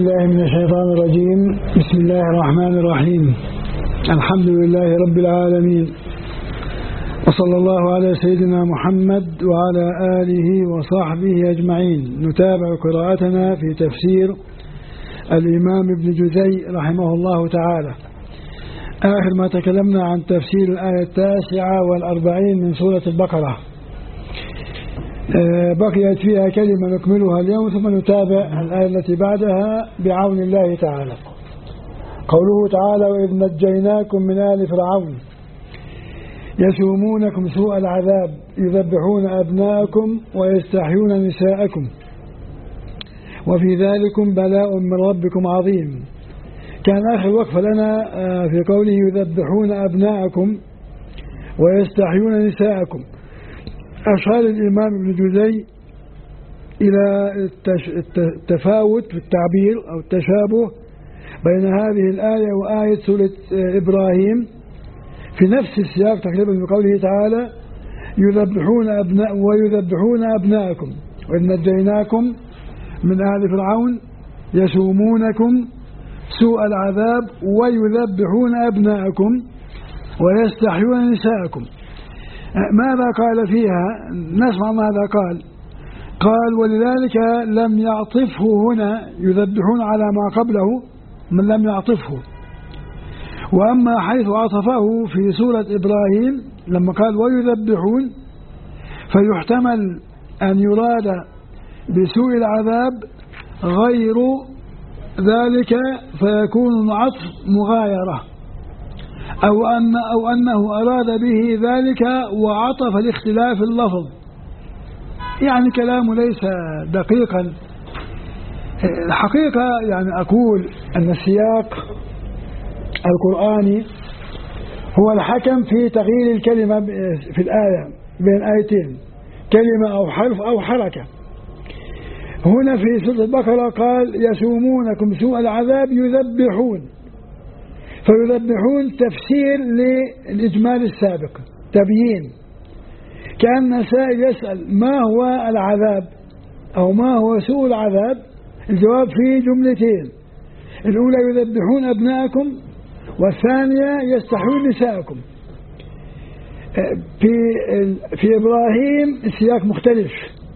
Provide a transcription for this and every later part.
بالله من الشيطان الرجيم. بسم الله الرحمن الرحيم. الحمد لله رب العالمين، وصلى الله على سيدنا محمد وعلى آله وصحبه أجمعين. نتابع قراءتنا في تفسير الإمام ابن جزي رحمه الله تعالى. آخر ما تكلمنا عن تفسير الآية 49 من سورة البقرة، بقيت فيها كلمة نكملها اليوم، ثم نتابع الآية التي بعدها بعون الله تعالى. قوله تعالى: وإذ نجيناكم من آل فرعون يسومونكم سوء العذاب يذبحون أبناءكم ويستحيون نساءكم وفي ذلكم بلاء من ربكم عظيم. كان آخر وقفة لنا في قوله يذبحون أبناءكم ويستحيون نساءكم. أشار الإمام ابن جزي إلى التفاوت في التعبير أو التشابه بين هذه الآية وآية سورة إبراهيم في نفس السياق تقريبا، من قوله تعالى ويذبحون أبناءكم وإذ نجيناكم من آل فرعون يسومونكم سوء العذاب ويذبحون أبناءكم ويستحيون نساءكم. ماذا قال فيها؟ نسمع ماذا قال: ولذلك لم يعطفه هنا يذبحون على ما قبله من لم يعطفه، وأما حيث عطفه في سورة إبراهيم لما قال ويذبحون فيحتمل أن يراد بسوء العذاب غير ذلك، فيكون العطف مغايرة، أو أنه أراد به ذلك وعطف لاختلاف اللفظ. يعني كلامه ليس دقيقا. الحقيقة يعني أقول أن السياق القرآني هو الحكم في تغيير الكلمة في الآية بين آيتين، كلمة أو حرف أو حركة. هنا في سورة البقرة قال يسومونكم سوء العذاب يذبحون، فيذبحون تفسير للإجمال السابق، تبيين، كأن سائل يسأل ما هو العذاب أو ما هو سوء العذاب. الجواب في جملتين: الأولى يذبحون أبناءكم، والثانية يستحيون نساءكم. في إبراهيم السياق مختلف،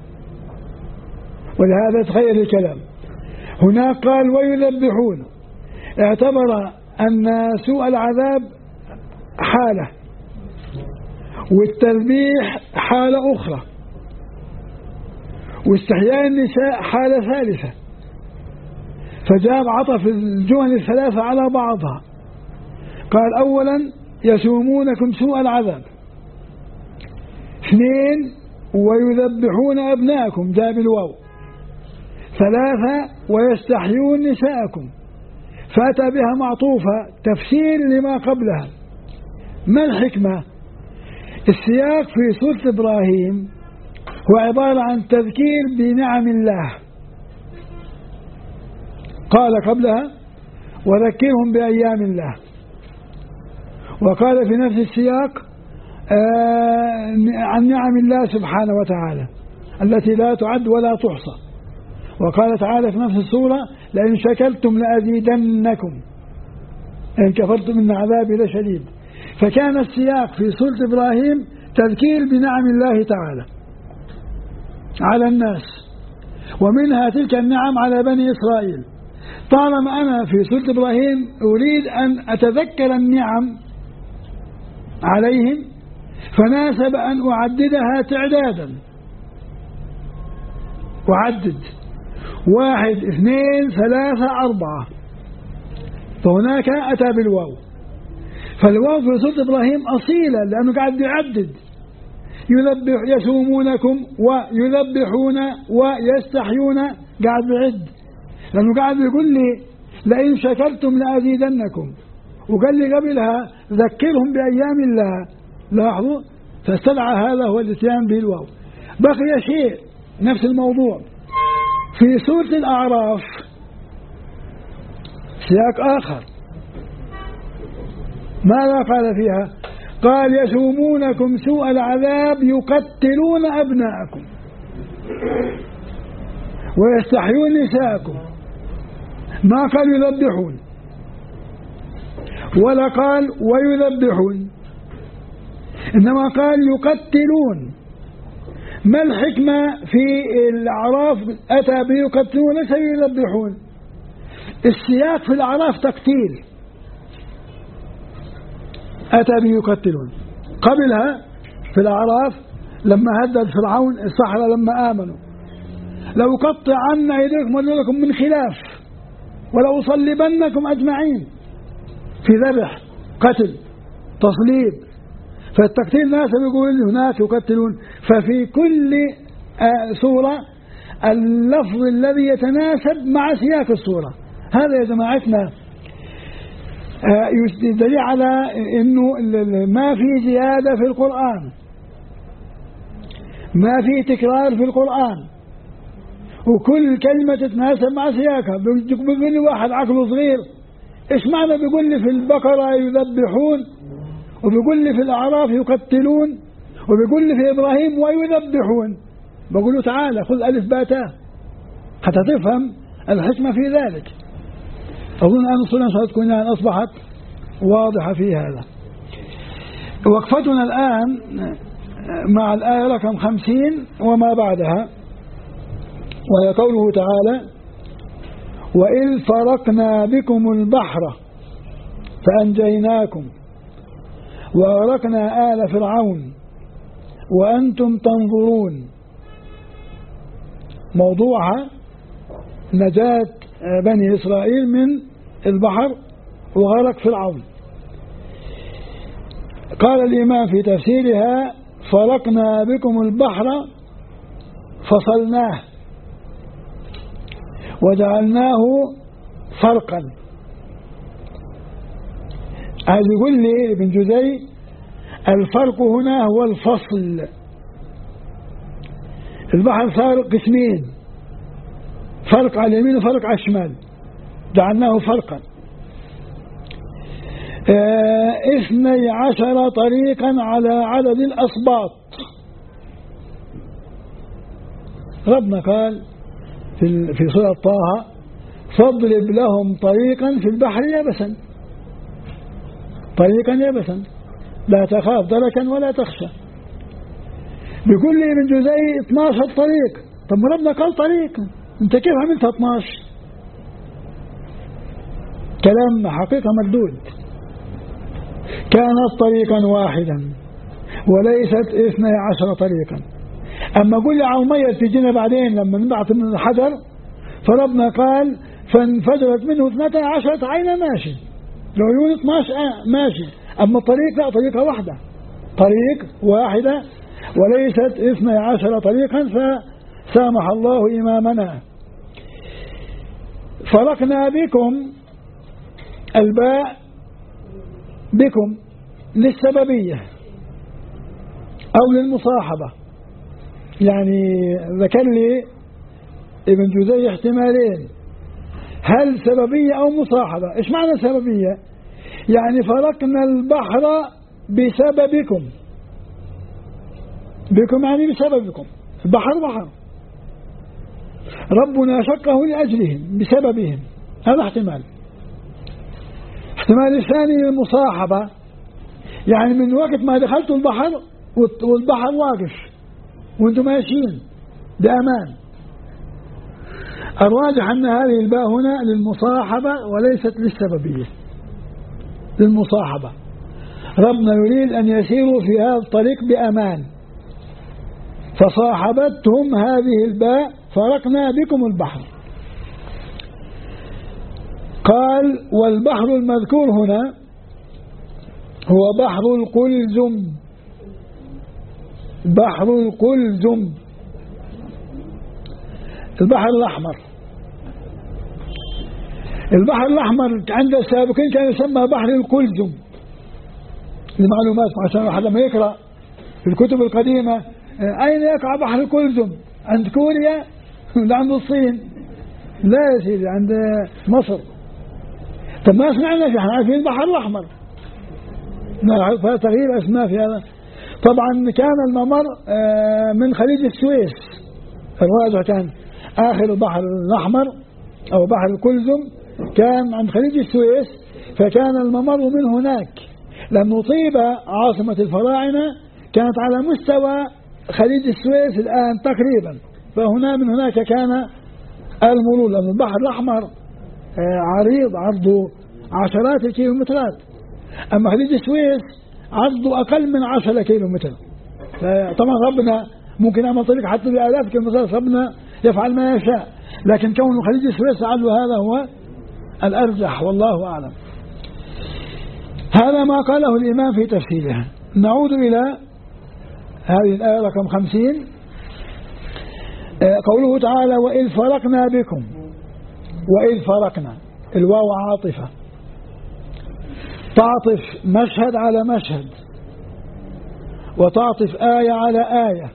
ولهذا تغير الكلام. هناك قال ويذبحون، اعتبر أن سوء العذاب حالة والتذبيح حالة أخرى واستحياء النساء حالة ثالثة، فجاب عطف الجمل الثلاثة على بعضها. قال أولا يسومونكم سوء العذاب، اثنين ويذبحون أبناءكم جاب الواو، ثلاثة ويستحيون نساءكم، فأتى بها معطوفة تفسير لما قبلها. ما الحكمة؟ السياق في سورة إبراهيم هو عبارة عن تذكير بنعم الله، قال قبلها وذكرهم بأيام الله، وقال في نفس السياق عن نعم الله سبحانه وتعالى التي لا تعد ولا تحصى، وقال تعالى في نفس السورة لئن شكرتم لأزيدنكم إن كفرتم إن عذابي لشديد. فكان السياق في سورة إبراهيم تذكير بنعم الله تعالى على الناس، ومنها تلك النعم على بني إسرائيل. طالما أنا في سورة إبراهيم أريد أن أتذكر النعم عليهم، فناسب أن أعددها تعدادا، أعدد 1 2 3 4، فهناك أتى بالواو. فالواو في سورة إبراهيم أصيلة لأنه قاعد يعدد، يسومونكم ويذبحون ويستحيون، قاعد يعد، لأنه قاعد يقول لي لئن شكرتم لأزيدنكم، وقال لي قبلها ذكرهم بأيام الله. لاحظوا، فاستدعى هذا هو الاتيان بالواو. بقي شيء نفس الموضوع في سورة الأعراف، سياق آخر. ماذا قال فيها؟ قال يسومونكم سوء العذاب يقتلون أبناءكم ويستحيون نساءكم. ما قال يذبحون ولا قال ويذبحون، إنما قال يقتلون. ما الحكمة في الأعراف أتى بيقتلون ليس يذبحون؟ السياق في الأعراف تقتيل، أتى بيقتلون. قبلها في الأعراف لما هدد فرعون السحرة لما آمنوا لو قطعن أيديكم وأرجلكم من خلاف ولو صلبنكم أجمعين، في ذبح قتل تصليب. فالتقتيل ناس يقول هناك يقتلون. ففي كل سورة اللفظ الذي يتناسب مع سياق السورة. هذا يا جماعتنا يدل على أنه ما في زيادة في القرآن، ما في تكرار في القرآن، وكل كلمة تتناسب مع سياقها. بيقول لي واحد عقله صغير إيش معنى بيقول لي في البقرة يذبحون وبيقول لي في الأعراف يقتلون وبيقول لي في إبراهيم ويذبحون؟ بقول له تعالى خذ ألف باتا حتى تفهم الحكمة في ذلك. أظن أن الصورة تكون يعني أصبحت واضحة في هذا. وقفتنا الآن مع الآية رقم 50 وما بعدها، وهي قوله تعالى: وإذ فرقنا بكم البحر فأنجيناكم وأغرقنا آل فرعون وأنتم تنظرون. موضوعها نجاة بني إسرائيل من البحر وغرق فرعون. قال الإمام في تفسيرها: فرقنا بكم البحر فصلناه وجعلناه فرقا. هذا يقول لي ابن جزي الفرق هنا هو الفصل. البحر صار قسمين، فرق على اليمين وفرق على الشمال، جعلناه فرقا. 12 طريقا على عدد الأسباط. ربنا قال في سورة طه: فاضرب لهم طريقا في البحر يبسا، طريقا يبسا لا تخاف دركا ولا تخشى. بيقول لي ابن جزي 12 طريق. طب ربنا قال طريق، انت كيف عملت 12؟ كلام حقيقة مردود. كانت طريقا واحدا وليست 12 طريقا. أما قول لي عومية تجينا بعدين لما نبعث من الحجر، فربنا قال فانفجرت منه 12 عينا ماشي، لو يكون 12 ماشي. أما الطريق لا، طريقة واحدة، طريق واحدة وليست 12 طريقا. فسامح الله إمامنا. فرقنا بكم، الباء بكم للسببية أو للمصاحبة. يعني ذكر لي ابن جزي احتمالين، هل سببية أو مصاحبة. إيش معنى سببية؟ يعني فرقنا البحر بسببكم، بكم يعني بسببكم. البحر بحر ربنا شقه لأجلهم بسببهم، هذا احتمال. احتمال الثاني المصاحبة، يعني من وقت ما دخلتوا البحر والبحر واقف وانتم ماشيين بأمان. الراجح أن هذه الباء هنا للمصاحبة وليست للسببية، للمصاحبة. ربنا يريد أن يسيروا في هذا الطريق بأمان، فصاحبتهم هذه الباء فرقنا بكم البحر. قال: والبحر المذكور هنا هو بحر القلزم، بحر القلزم، البحر الأحمر. البحر الأحمر عند السابقين كان يسمى بحر القلزم لمعلومات، عشان واحد لما يقرأ في الكتب القديمة أين يقع بحر القلزم؟ عند كوريا ولا عند الصين؟ لا يا سيدي، عند مصر. طب ما سمعنا في، احنا عارفين البحر الأحمر، فتغيير أسماء في هذا. طبعا كان الممر من خليج السويس، الراجح كان آخر البحر الأحمر أو بحر القلزم كان عند خليج السويس، فكان الممر من هناك، لأنه طيبة عاصمة الفراعنة كانت على مستوى خليج السويس الآن تقريبا، فهنا من هناك كان المرور، لأن البحر الأحمر عريض عرضه عشرات الكيلومترات، أما خليج السويس عرضه أقل من 10 كيلومتر. طبعا ربنا ممكن يعمل طريق حتى بآلاف كيلومترات، ربنا يفعل ما يشاء، لكن كون خليج السويس عرضه هذا هو الأرجح والله أعلم. هذا ما قاله الإمام في تفسيرها. نعود إلى هذه الآية رقم 50، قوله تعالى وإذ فرقنا بكم. وإذ فرقنا، الواو عاطفة تعطف مشهد على مشهد، وتعطف آية على آية.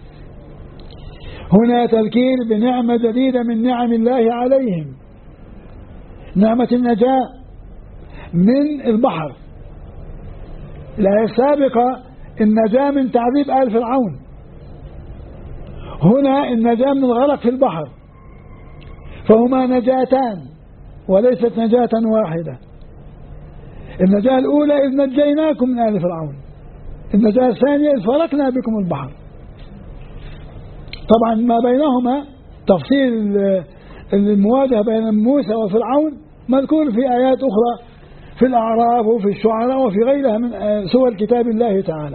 هنا تذكير بنعمة جديدة من نعم الله عليهم، نعمة النجاة من البحر. الآية السابقة النجاة من تعذيب آل فرعون، هنا النجاة من الغرق في البحر، فهما نجاتان وليست نجاة واحدة. النجاة الأولى إذ نجيناكم من آل فرعون، النجاة الثانية إذ فرقنا بكم البحر. طبعا ما بينهما تفصيل المواجهة بين موسى وفرعون مذكور في آيات أخرى في الأعراف وفي الشعراء وفي غيرها من سور كتاب الله تعالى.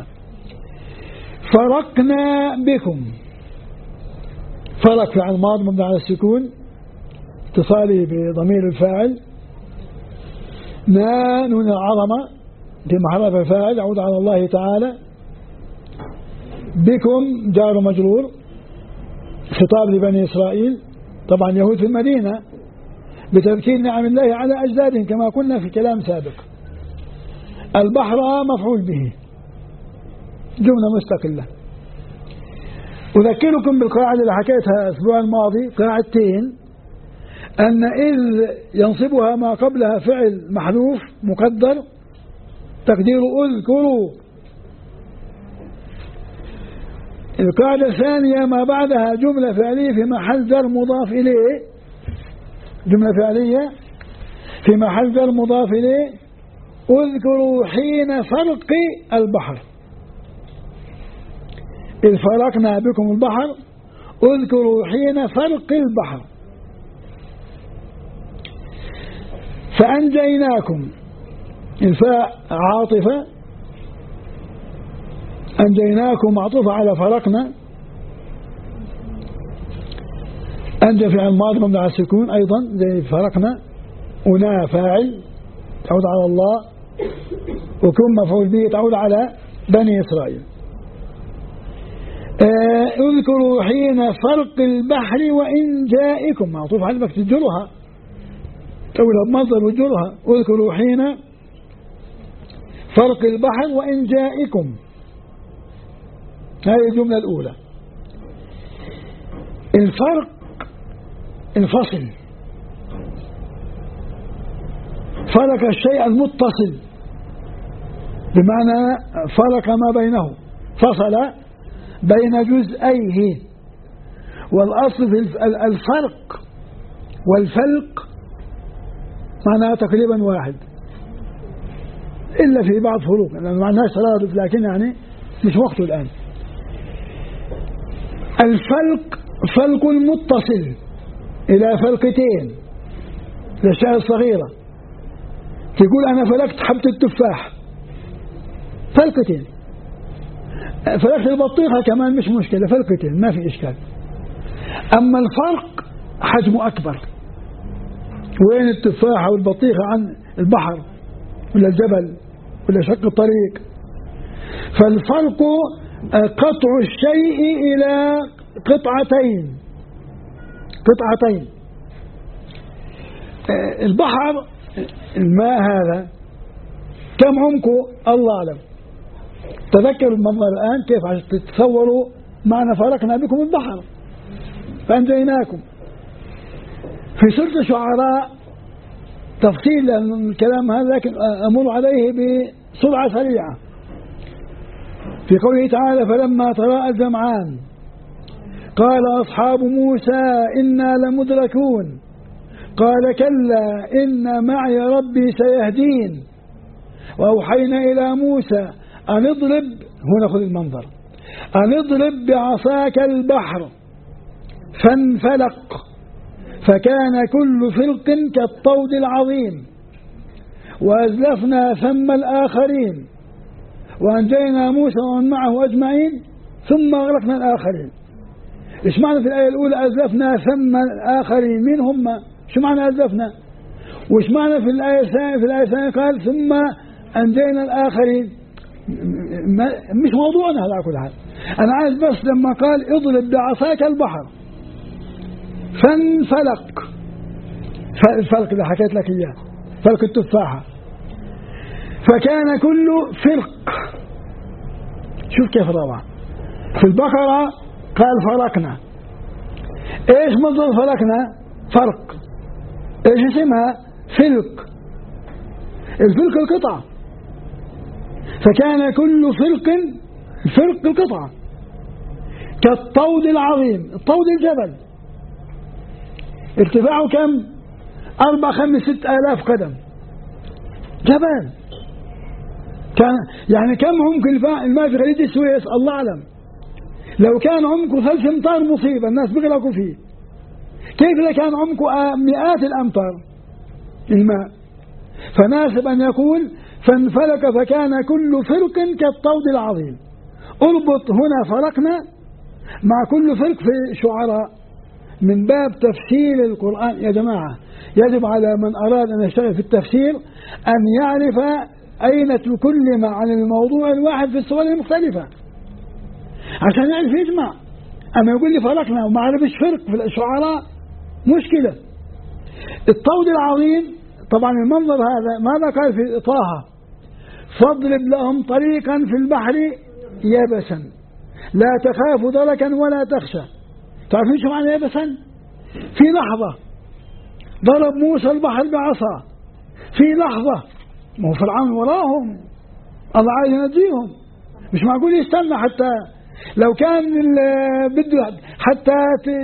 فرقنا بكم، فرق فعل ماضي مبني على السكون اتصاله بضمير الفاعل، نون العظمة في محل الفاعل يعود على الله تعالى، بكم جار مجرور خطاب لبني إسرائيل، طبعا يهود في المدينة، بتذكير نعم الله على أجدادهم كما قلنا في كلام سابق. البحر مفعول به، جملة مستقلة. أذكركم بالقاعدة اللي حكيتها الأسبوع الماضي، قاعدتين، أن إذ ينصبها ما قبلها فعل محذوف مقدر تقدير اذكروا. القاعدة الثانية ما بعدها جملة فعلية في محل جر مضاف إليه، جملة فعلية في محل جر مضاف إليه، اذكروا حين فرق البحر. إذ فرقنا بكم البحر اذكروا حين فرق البحر. فأنجيناكم، الفاء عاطفة، أنجيناكم معطوفة على فرقنا، أنجى فعل ماضي مبني على السكون أيضا زي فرقنا، ونا فاعل تعود على الله، وكم مفعول به تعود على بني إسرائيل. اذكروا حين فرق البحر وإن جائكم، معطوف على بك تجرها تولى بمصدر وجرها، اذكروا حين فرق البحر وإن جائكم. هذه الجملة الأولى. الفرق الفصل، فرق الشيء المتصل، بمعنى فرق ما بينه، فصل بين جزئيه. والأصل في الفرق والفلق معناها تقريبا واحد، إلا في بعض فروق، لأن معناها ترادف، لكن يعني مش وقته الآن. الفلق فلق المتصل إلى فلقتين الأشياء الصغيرة، تقول أنا فلقت حبة التفاح، فلقتين. فلقت البطيخة كمان مش مشكلة، فلقتين ما في إشكال. أما الفرق حجمه أكبر، وين التفاحة والبطيخة عن البحر ولا الجبل ولا شق الطريق. فالفرق قطع الشيء إلى قطعتين. البحر الماء هذا كم عمقه الله أعلم. تذكروا المنظر الآن كيف عشان تتصوروا معنى فرقنا بكم البحر فأنجيناكم. في سورة الشعراء تفصيل الكلام هذا، لكن أمر عليه بسرعة سريعة. في قوله تعالى فلما تراءى الجمعان قال أصحاب موسى إنا لمدركون قال كلا إن معي ربي سيهدين. وأوحينا إلى موسى أن اضرب، هنا خذ المنظر، أن اضرب بعصاك البحر فانفلق فكان كل فرق كالطود العظيم وأزلفنا ثم الآخرين وأنجينا موسى ومن معه أجمعين ثم أغرقنا الآخرين. إيش معنى في الآية الأولى أزلفنا ثم الآخرين؟ مين هم؟ شو معنى أزلفنا؟ وإيش معنى في الآية الثانية قال ثم أنجينا الآخرين؟ مش موضوعنا هذا كل حال. أنا عايز بس لما قال اضرب بعصاك البحر فانفلق، الفلق اللي حكيت لك إياه، فلق التفاحة، فكان كل فرق. شوف كيف روعة. في البقرة قال فرقنا. ايش مصدر فرقنا؟ فرق. ايش اسمها؟ فلق. الفلق القطعة. فكان كل فرق القطعة كالطود العظيم. الطود الجبل ارتفاعه كم؟ 4 5 6 آلاف قدم. جبل. كان يعني كم عمق الماء في خليج السويس؟ الله أعلم. لو كان عمقه 3 أمتار مصيبة، الناس بيغرقوا فيه. كيف إذا كان عمقه مئات الأمتار الماء؟ فناسب أن يقول فانفلق فكان كل فرق كالطود العظيم. اربط هنا فرقنا مع كل فرق في شعراء من باب تفسير القرآن. يا جماعة يجب على من أراد أن يشتغل في التفسير أن يعرف أين تكلم عن الموضوع الواحد في الصور المختلفة عشان يعرف يجمع. أما يقول لي فرقنا وما عرفش فرق في الشعراء مشكلة. الطود العظيم طبعا المنظر هذا ماذا قال في طه؟ فاضرب لهم طريقا في البحر يبسا لا تخاف دركا ولا تخشى. تعرفين شو معنى يبسا؟ في لحظة ضرب موسى البحر بعصا، في لحظة ما هو فرعون وراهم، الله عايز ينجيهم، مش معقول يستنى حتى لو كان بده حتى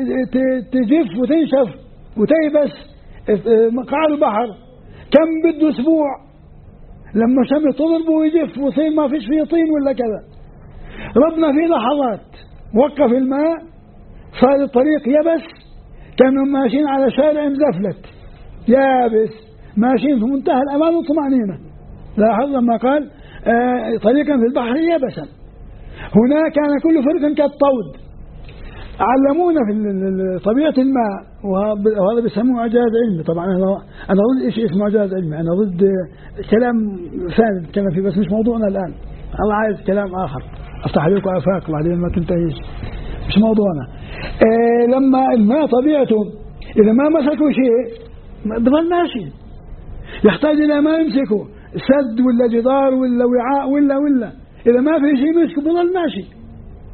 تجف وتنشف وتيبس قاع البحر كم بده أسبوع لما شمس تضربه ويجف ويصير ما فيش فيه طين ولا كذا. ربنا في لحظات وقف الماء، صار الطريق يبس، كانوا ماشيين على شارع مزفلت يابس، ماشيين في منتهى الأمان والطمأنينة. لاحظ لما قال طريقا في البحر يبسا، هنا كان كل فرق كالطود. علمونا في طبيعة الماء وهذا بيسموه إعجاز علمي. طبعا أنا ضد إيش اسمه إعجاز علمي، أنا ضد كلام ثاني نتكلم فيه بس مش موضوعنا الآن. الله عايز كلام آخر أفتح عليكم آفاق بعدين ما تنتهيش، مش موضوعنا. لما الماء طبيعته إذا ما مسكوا شيء بظل ماشي، يحتاج إلى ما يمسكه سد ولا جدار ولا وعاء ولا إذا ما في شيء يمسكه بظل ماشي.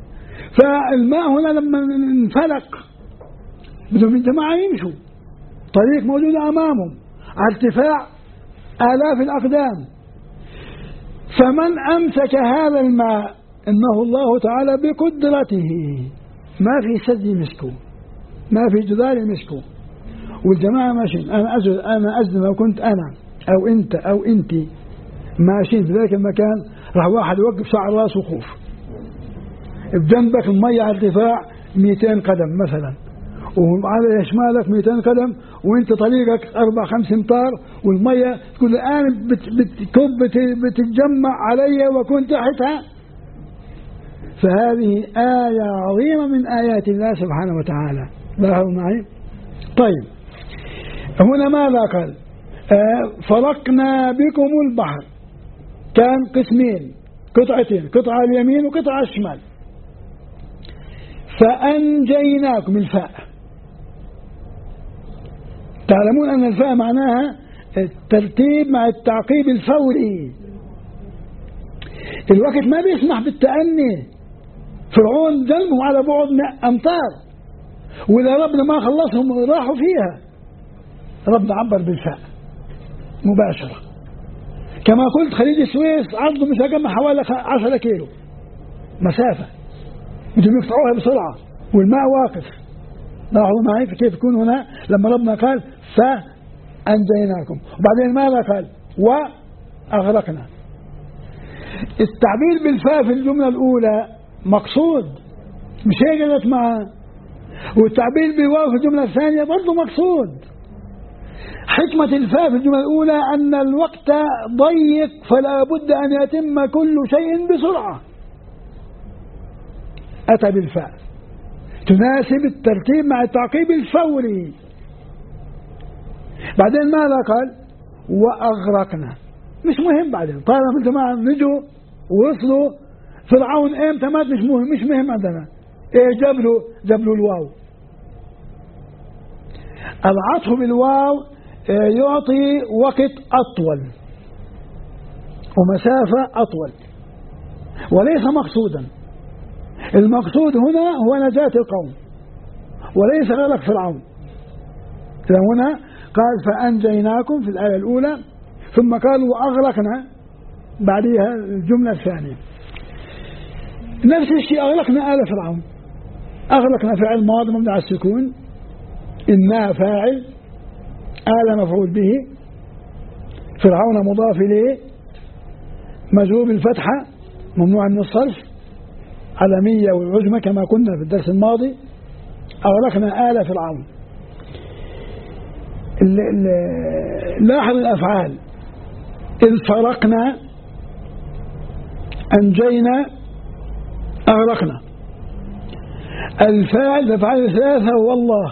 فالماء هنا لما انفلق بدهم الجماعة يمشوا، طريق موجود أمامهم على ارتفاع آلاف الأقدام. فمن أمسك هذا الماء إنه الله تعالى بقدرته ما في سد يمسكه، ما في جدار يمسكه، والجماعة ماشيين. أنا أجل لو كنت أنا أو أنت أو أنت ماشيين في ذلك المكان راح واحد يوقف شعر راسه خوف، بجنبك المية على ارتفاع 200 قدم مثلا وعلى شمالك 200 قدم وانت طريقك 4-5 امتار والمية تقول الآن بتتجمع علي وكنت تحتها. فهذه آية عظيمة من آيات الله سبحانه وتعالى. لاحظوا معي. طيب هنا ماذا قال؟ فرقنا بكم البحر، كان قسمين، قطعتين، قطعة على اليمين وقطعة على الشمال. فأنجيناكم، الفاء تعلمون أن الفاء معناها الترتيب مع التعقيب الفوري. الوقت ما بيسمح بالتأني، فرعون ظلمهم على بعد أمتار وإذا ربنا ما خلصهم راحوا فيها. ربنا عبر بالفاء مباشرة. كما قلت خليج السويس عرضه مساقمة حوالي 10 كيلو مسافة، بدهم يقطعوها بسرعة والماء واقف. لاحظوا معي كيف يكون هنا لما ربنا قال فأنجيناكم. وبعدين ماذا قال؟ وأغرقنا. التعبير بالفاء في الجملة الأولى مقصود، مش هي جلت معها، والتعبير بالواو في الجملة الثانية برضو مقصود. حكمة الفاء في الجملة الأولى أن الوقت ضيق فلا بد أن يتم كل شيء بسرعة، أتى بالفاء تناسب الترتيب مع التعقيب الفوري. بعدين ماذا قال؟ وأغرقنا. مش مهم بعدين، طالما الجماعة نجوا ووصلوا فرعون امتى مات مش مهم عندنا. ايه جبلوا الواو. العطف بالواو يعطي وقت أطول ومسافة أطول وليس مقصودا. المقصود هنا هو نجاة القوم وليس غرق فرعون. هنا قال فأنجيناكم في الآية الأولى، ثم قال وأغرقنا بعدها الجملة الثانية. نفس الشيء أغرقنا آل فرعون. أغرقنا فعل ماضي مبني على السكون، إنها فاعل، آل مفعول به، فرعون مضاف إليه مجرور بالفتحة ممنوع من الصرف علمية والعجمة كما كنا في الدرس الماضي. أغرقنا آل فرعون. لاحظ الأفعال: إذ فرقنا، أنجينا، أغرقنا. الفاعل الأفعال الثلاثة هو الله،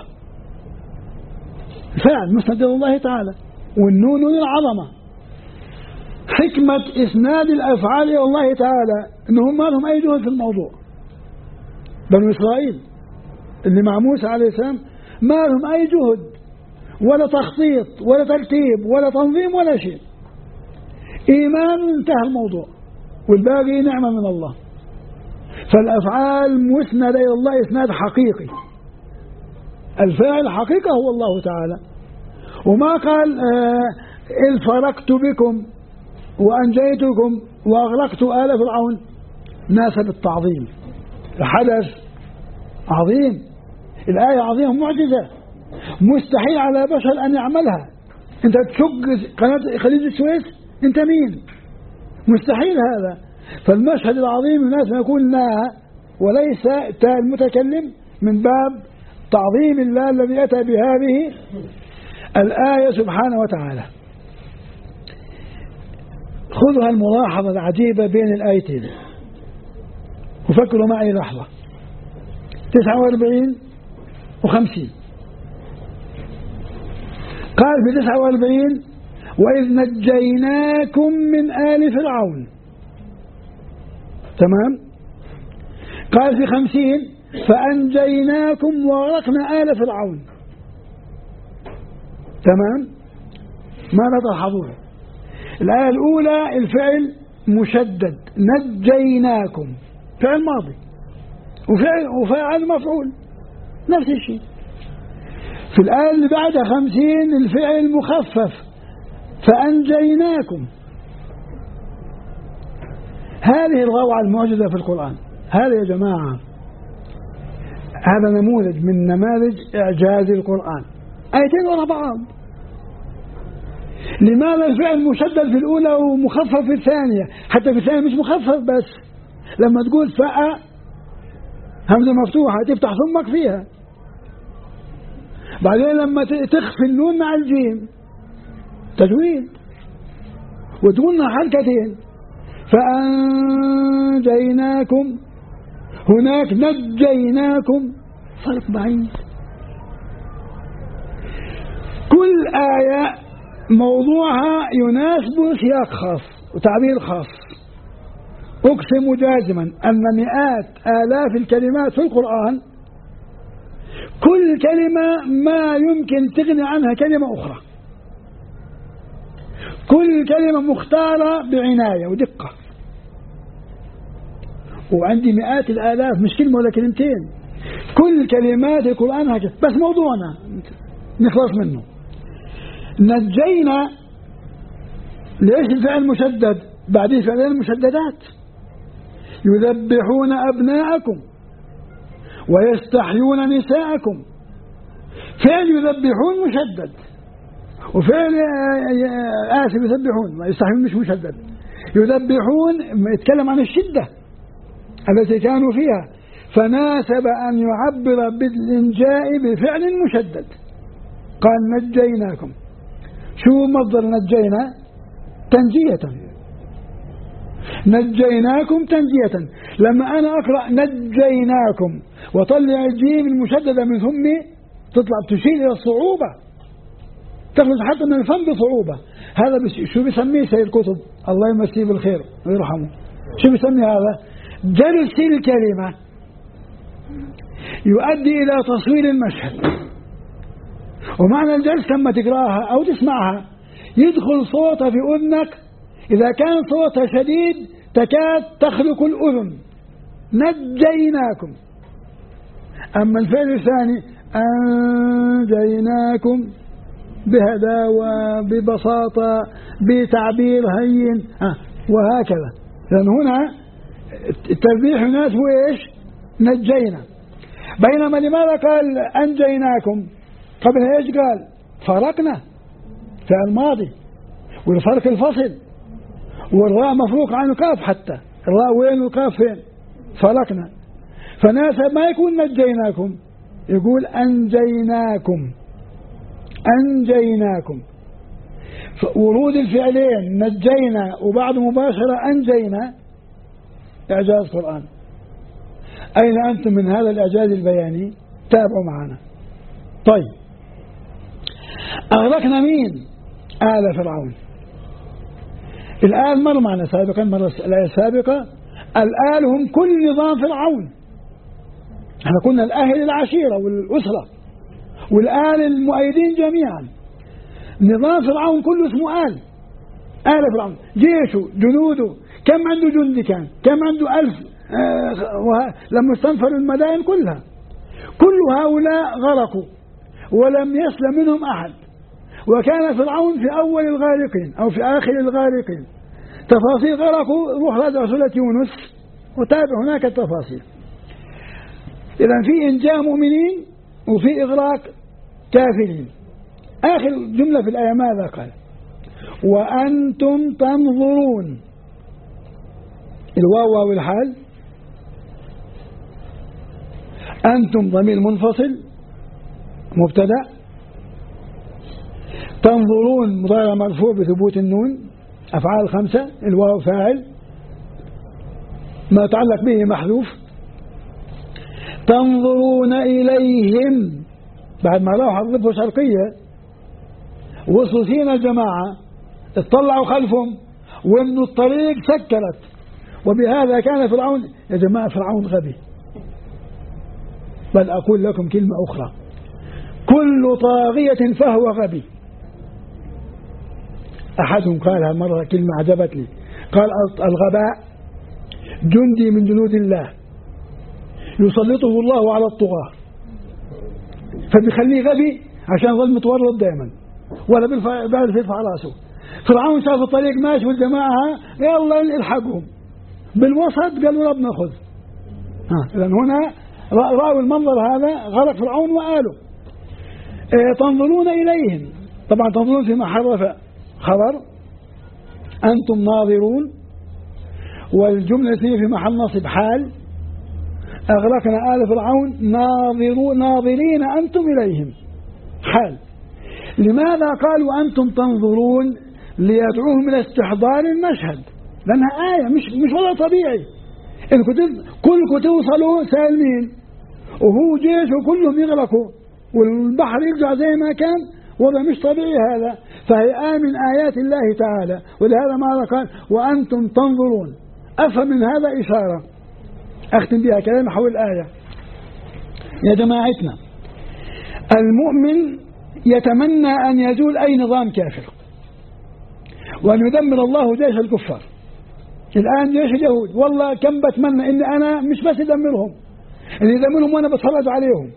فاعل مسند الله تعالى، والنون للعظمة. حكمة إسناد الأفعال إلى الله تعالى إنهم ما لهم أي جهد في الموضوع. بنو إسرائيل اللي مع موسى عليه السلام ما لهم أي جهد ولا تخطيط ولا ترتيب ولا تنظيم ولا شيء. إيمان انتهى الموضوع والباقي نعمة من الله. فالأفعال مسندة إلى الله إسناد حقيقي. الفاعل حقيقة هو الله تعالى. وما قال إذ فرقت بكم وأنجيتكم وأغرقت آل فرعون، ناسب التعظيم. الحدث عظيم، الآية عظيمة معجزة مستحيل على بشر أن يعملها. أنت تشق قناة خليج السويس، أنت مين؟ مستحيل هذا. فالمشهد العظيم الناس يقول لها وليس تاء المتكلم من باب تعظيم الله الذي أتى بهذه الآية سبحانه وتعالى. خذها الملاحظة العجيبة بين الآيتين وفكروا معي لحظة. 49 و50 قال في 49 وإذ نجيناكم من آل فرعون، تمام. قال في 50 فأنجيناكم وغرقنا آل فرعون، تمام. ماذا تلاحظون؟ الآية الأولى الفعل مشدد، نجيناكم فعل ماضي وفاعل مفعول نفس الشيء. في الآية اللي بعدها 50 الفعل مخفف، فأنجيناكم. هذه الروعة المعجزة في القرآن. هذا يا جماعة هذا نموذج من نماذج إعجاز القرآن. آيتين ورا بعض. لماذا الفعل مشدد في الأولى ومخفف في الثانية؟ حتى في الثانية مش مخفف بس، لما تقول فأ همزة مفتوحة تفتح ثمك فيها، بعدين لما تخفي النون مع الجيم تجويد، وتقولنا حركتين فأنجيناكم، هناك نجيناكم، فرق بعيد. كل آية موضوعها يناسب سياق خاص وتعبير خاص. أقسم جازما أن مئات آلاف الكلمات في القرآن كل كلمة ما يمكن تغني عنها كلمة أخرى، كل كلمة مختارة بعناية ودقة. وعندي مئات الآلاف مش كلمة ولا كلمتين، كل كلمات القرآن هكذا. بس موضوعنا نخلص منه. نجينا، ليش الفعل مشدد؟ بعدين فعلين مشددات: يذبحون أبناءكم ويستحيون نساءكم. فعل يذبحون مشدد وفعل آسف يسبحون، يستحيون مش مشدد، يذبحون يتكلم عن الشدة التي كانوا فيها، فناسب أن يعبر بالإنجاء بفعل مشدد. قال نجيناكم. شو مصدر نجينا؟ تنجية. نجيناكم تنجية. لما أنا أقرأ نجيناكم وطلع الجيم المشددة من فمي تطلع تشير إلى الصعوبة، تخرج حتى من الفم بصعوبة. هذا شو بيسميه سيد قطب الله يمسيه بالخير ويرحمه؟ شو بيسميه هذا؟ جلس الكلمة يؤدي إلى تصوير المشهد. ومعنى الجلس لما تقرأها أو تسمعها يدخل صوتها في أذنك، إذا كان صوتها شديد تكاد تخلق الأذن. نجيناكم. أما الفعل الثاني أنجيناكم بهداوة ببساطة بتعبير هين وهكذا. لأن هنا التسبيح الناس هو إيش؟ نجينا. بينما لماذا قال أنجيناكم؟ قبل إيش قال؟ فرقنا في الماضي، والفرق الفصل، والراء مفروق عن القاف، حتى الراء وين والقاف فين؟ فرقنا. فناسب ما يكون نجيناكم، يقول أنجيناكم. أنجيناكم. ورود الفعلين نجينا وبعد مباشرة أنجينا إعجاز قرآن. أين أنتم من هذا الإعجاز البياني؟ تابعوا معنا. طيب، أغرقنا مين؟ آل فرعون. الآل مر معنا سابقا، مرة الآية السابقة الآل هم كل نظام فرعون. احنا قلنا الأهل العشيرة والأسرة، والآل المؤيدين جميعا. نظام فرعون كله اسمه آل. آل فرعون، جيشه، جنوده، كم عنده جندي كان، كم عنده 1000 لما استنفروا المدائن كلها. كل هؤلاء غرقوا ولم يسلم منهم أحد. وكان فرعون في أول الغارقين أو في آخر الغارقين. تفاصيل غرقوا روح راجع سورة يونس وتابع هناك التفاصيل. إذن في إنجاء مؤمنين وفي إغراق كافرين. آخر جملة في الآية ماذا قال؟ وأنتم تنظرون. الواو والحال. أنتم ضمير منفصل مبتدأ، تنظرون مضارع مرفوع بثبوت النون، أفعال 5، الواو فاعل، ما يتعلق به محذوف. تنظرون إليهم بعد ما راحوا الضفة الشرقية وصلوا سينا الجماعة، اطلعوا خلفهم وإن الطريق سكرت. وبهذا كان فرعون، يا جماعة فرعون غبي. بل أقول لكم كلمة أخرى، كل طاغية فهو غبي. أحدهم قالها مرة كلمة عجبتني، قال الغباء جندي من جنود الله يسلطه الله على الطغاة، فبيخليه غبي عشان يظل متورط دائما ولا بيعرف يرفع راسه. فرعون شاف الطريق ماشي والجماعة يلا الحقهم بالوسط، قالوا ربنا خذ. لأن هنا رأوا المنظر هذا غرق فرعون وآله. تنظرون إليهم، طبعا تنظرون في محل خبر، أنتم ناظرون، والجملة في محل نصب حال. أغرقنا آل فرعون ناظرين أنتم إليهم حال. لماذا قالوا أنتم تنظرون؟ ليدعوهم إلى استحضار المشهد، لأنها آية مش وضع طبيعي. إن كلكم توصلوا سالمين وهو جيشه كلهم يغرقوا والبحر يرجع زي ما كان، وضع مش طبيعي هذا. فهي آية من آيات الله تعالى، ولهذا ماذا قال؟ وأنتم تنظرون. أفهم من هذا إشارة أختم بها كلام حول الآية. يا جماعتنا، المؤمن يتمنى أن يزول أي نظام كافر وأن يدمر الله جيش الكفار. الآن جيش اليهود والله كم بتمنى إن أنا مش بس أدمرهم، إن يدمرهم وأنا بتفرج عليهم.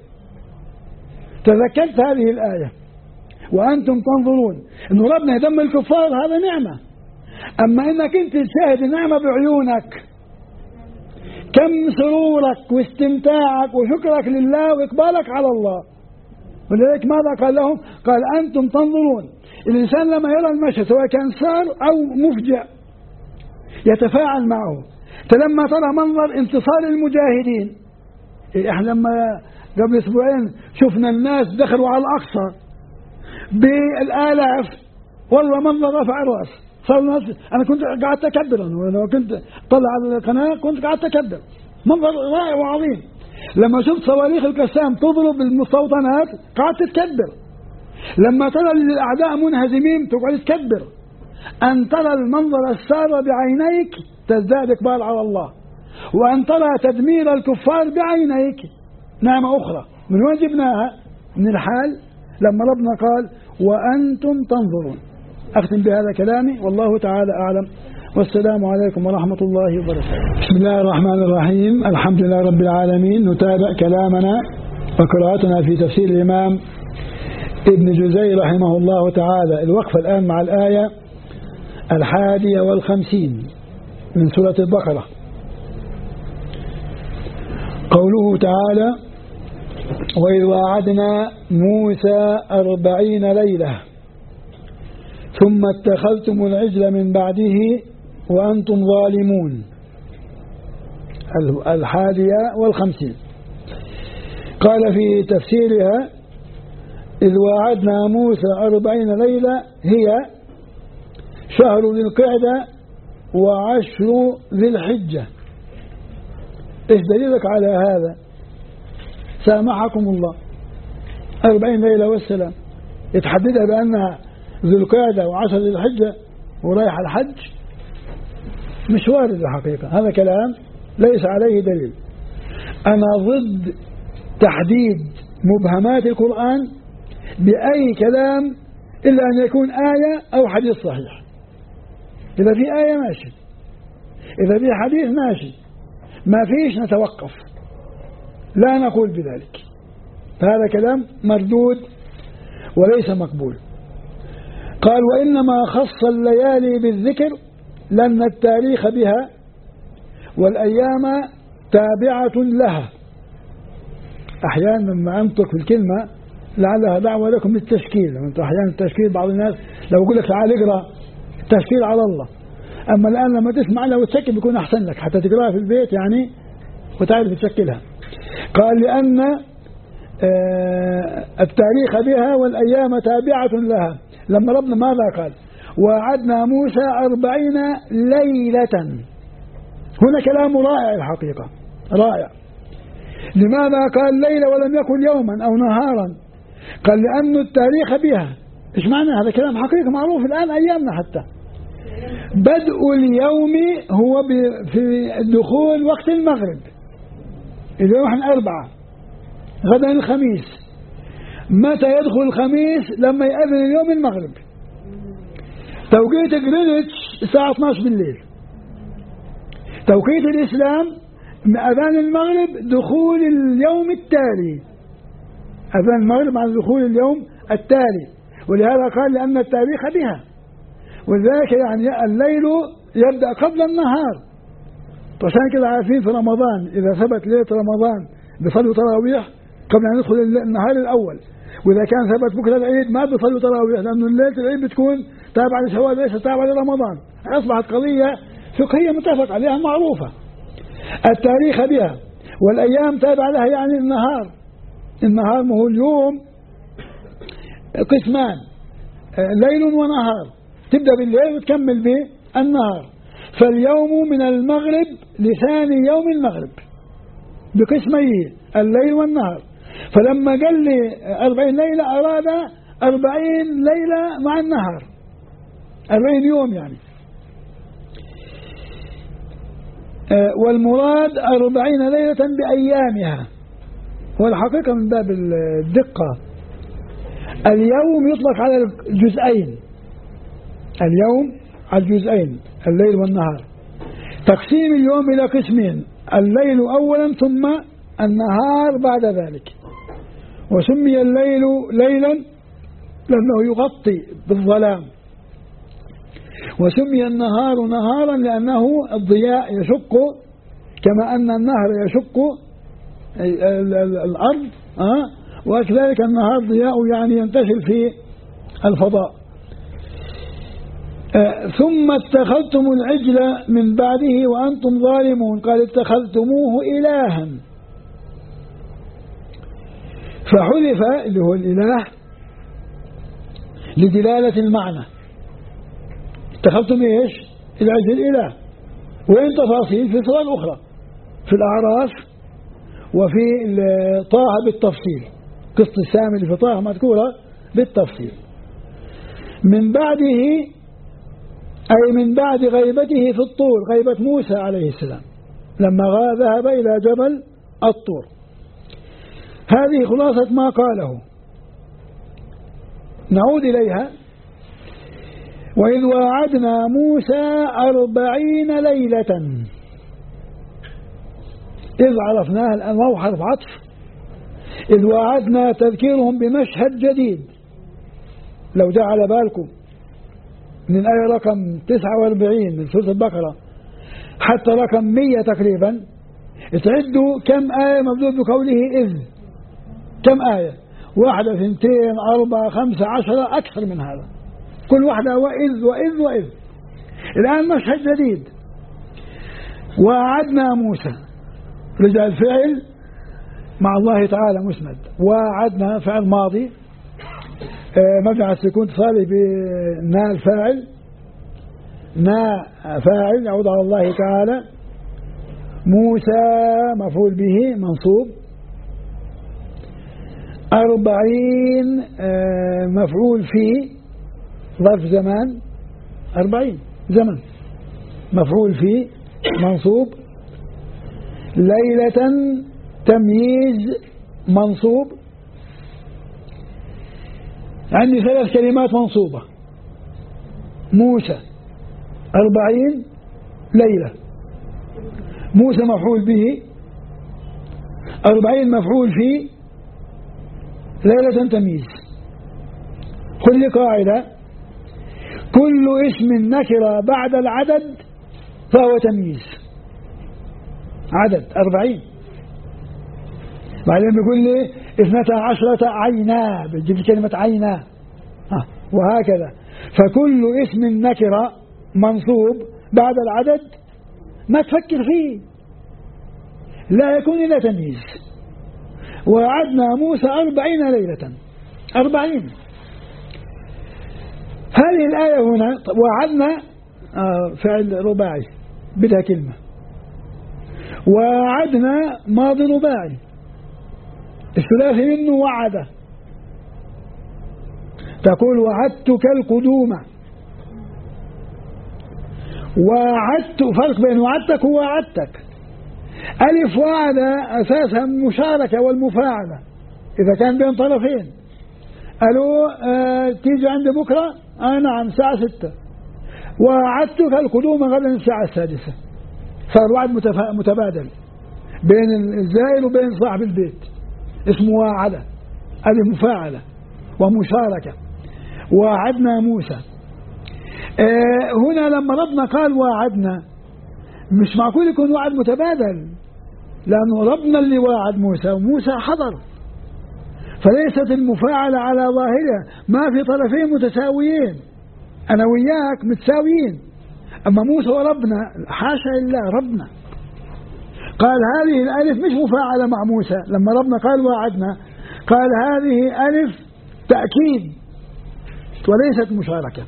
تذكرت هذه الآية وأنتم تنظرون، إنه ربنا يدمر الكفار هذا نعمة. أما إنك أنت تشاهد النعمة بعيونك، كم سرورك واستمتاعك وشكرك لله وإقبالك على الله. ولذلك ماذا قال لهم؟ قال أنتم تنظرون. الإنسان لما يرى المشهد سواء كان سار أو مفجع يتفاعل معه. فلما ترى منظر انتصار المجاهدين، احنا لما قبل أسبوعين شفنا الناس دخلوا على الأقصى بالآلاف، والله منظر رفع الرأس. صار الناس، أنا كنت قاعد أكبر، أنا كنت طلع على القناة كنت قاعد أكبر، منظر رائع وعظيم. لما شفت صواريخ القسام تضرب المستوطنات قعدت تكبر. لما ترى الأعداء منهزمين تقعد تكبر. أن ترى المنظر السار بعينيك تزداد إقبال على الله، وأن ترى تدمير الكفار بعينيك نعمة أخرى. من وين جبناها؟ من الحال لما ربنا قال وأنتم تنظرون. أختم بهذا كلامي والله تعالى أعلم، والسلام عليكم ورحمة الله وبركاته. بسم الله الرحمن الرحيم، الحمد لله رب العالمين. نتابع كلامنا وقراءتنا في تفسير الإمام ابن جزي رحمه الله تعالى. الوقفة الآن مع الآية 51 من سورة البقرة. قوله تعالى وإذ وعدنا موسى 40 ليلة ثم اتخذتم العجل من بعده وأنتم ظالمون. 51. قال في تفسيرها إذ وعدنا موسى 40 ليلة هي شهر ذي القعدة و10 ذي الحجة. إيش دليلك على هذا؟ سامحكم الله 40 ليلة والسلام، يتحددها بأنها ذي القعدة و10 ذي الحجة ورايح الحج، مش وارد الحقيقة. هذا كلام ليس عليه دليل. أنا ضد تحديد مبهمات القرآن بأي كلام إلا أن يكون آية أو حديث صحيح. إذا في آية ماشي، إذا في حديث ماشي، ما فيش نتوقف، لا نقول بذلك. فهذا كلام مردود وليس مقبول. قال وإنما خص الليالي بالذكر لأن التاريخ بها والأيام تابعة لها. أحيانا لما أنطق في الكلمة لعلها دعوة لكم للتشكيل. أحيانا التشكيل بعض الناس لو يقول لك تعال اقرأ التشكيل على الله، أما الآن لما تسمع لها وتشكل بيكون أحسن لك حتى تقرأها في البيت يعني وتعرف تشكلها. قال لأن التاريخ بها والأيام تابعة لها. لما ربنا ماذا قال؟ وعدنا موسى 40 ليلة. هنا كلام رائع الحقيقة، رائع. لماذا قال ليلة ولم يكن يوما أو نهارا؟ قال لأن التاريخ بها. إيش معنى هذا؟ كلام حقيقة معروف الآن أيامنا. حتى بدء اليوم هو في دخول وقت المغرب. اليوم احنا 4، غدا الخميس. متى يدخل الخميس؟ لما يأذن اليوم المغرب. توقيت جرينتش الساعة 12 بالليل. توقيت الإسلام أذان المغرب دخول اليوم التالي. أذان المغرب مع دخول اليوم التالي. ولهذا قال لأن التاريخ بها، وذلك يعني الليل يبدأ قبل النهار. عشان كده عارفين في رمضان إذا ثبت ليلة رمضان بيصلوا تراويح قبل أن يدخل النهار الأول، وإذا كان ثبت بكرة العيد ما بيصلوا تراويح لأنه ليلة العيد بتكون تابعة لشوال ليس تابعة لرمضان. أصبحت قضية فقهية متفق عليها معروفة. التاريخ بها والأيام تابعة لها يعني النهار. النهار ما هو اليوم قسمان، ليل ونهار، تبدأ بالليل وتكمل بالنهار. فاليوم من المغرب لثاني يوم المغرب بقسميه الليل والنهار. فلما قال لي 40 ليلة أراد 40 ليلة مع النهار، 40 يوم يعني. والمراد 40 ليلة بأيامها. والحقيقة من باب الدقة اليوم يطلق على الجزئين، اليوم على الجزئين الليل والنهار. تقسيم اليوم إلى قسمين، الليل أولا ثم النهار بعد ذلك. وسمي الليل ليلا لأنه يغطي بالظلام، وسمي النهار نهارا لأنه الضياء يشق، كما أن النهر يشق الأرض وكذلك النهار ضياء يعني ينتشر في الفضاء. ثم اتخذتم العجل من بعده وأنتم ظالمون. قال اتخذتموه إلها، فحذف اللي هو الإله لدلالة المعنى. اتخذتم إيش؟ العجل إله. وين تفاصيل في السورة الأخرى، في الأعراف وفي طه بالتفصيل، قصة السامري في طه مذكورة بالتفصيل. من بعده أي من بعد غيبته في الطور، غيبة موسى عليه السلام لما ذهب إلى جبل الطور. هذه خلاصة ما قاله. نعود إليها. وإذ واعدنا موسى 40 ليلة، إذ عرفناها الآن واو حرف عطف. إذ واعدنا تذكيرهم بمشهد جديد. لو جاء على بالكم من الآية رقم 49 من سورة البقرة حتى رقم 100 تقريبا، تعدوا كم آية مبدود بقوله إذ. كم آية؟ 1 2 4 5 10 أكثر من هذا، كل واحدة وإذ وإذ وإذ. الآن مشهد جديد. واعدنا موسى، رجع الفعل مع الله تعالى مسند. واعدنا فعل ماضي مبني على السكون اتصاله بنا الفاعل، نا فاعل يعود على الله تعالى. موسى مفعول به منصوب. 40 مفعول فيه ظرف زمان، 40 زمن مفعول فيه منصوب. ليلة تمييز منصوب. عندي 3 كلمات منصوبة. موسى 40 ليلة. موسى مفعول به، 40 مفعول فيه، ليلة تمييز. خذ لي قاعدة: كل اسم نكرة بعد العدد فهو تمييز. عدد 40. بعدين بيقول لي 12 عينا، بتجيب كلمة عينا وهكذا. فكل اسم نكرة منصوب بعد العدد ما تفكر فيه، لا يكون إلا تمييز. وعدنا موسى 40 ليلة. 40. هذه الآية هنا وعدنا فعل رباعي بدها كلمة. وعدنا ماضي رباعي، الثلاثي منه وعد. تقول وعدتك القدوم. وعدت، فرق بين وعدتك ووعدتك. ألف وعد أساسها المشاركة والمفاعلة إذا كان بين طرفين. قالوا تيجي عند بكرة؟ نعم الساعة 6. وعدتك القدوم غدا الساعة 6. صار وعد متبادل بين الزائر وبين صاحب البيت، اسمه واعدة، هذه مفاعلة ومشاركة. واعدنا موسى. هنا لما ربنا قال واعدنا مش معقول يكون وعد متبادل، لأنه ربنا اللي واعد موسى وموسى حضر، فليست المفاعلة على ظاهرها، ما في طرفين متساويين، أنا وياك متساويين. أما موسى وربنا حاشا لله، ربنا قال هذه الألف مش مفاعلة مع موسى. لما ربنا قال واعدنا قال هذه ألف تأكيد وليست مشاركة.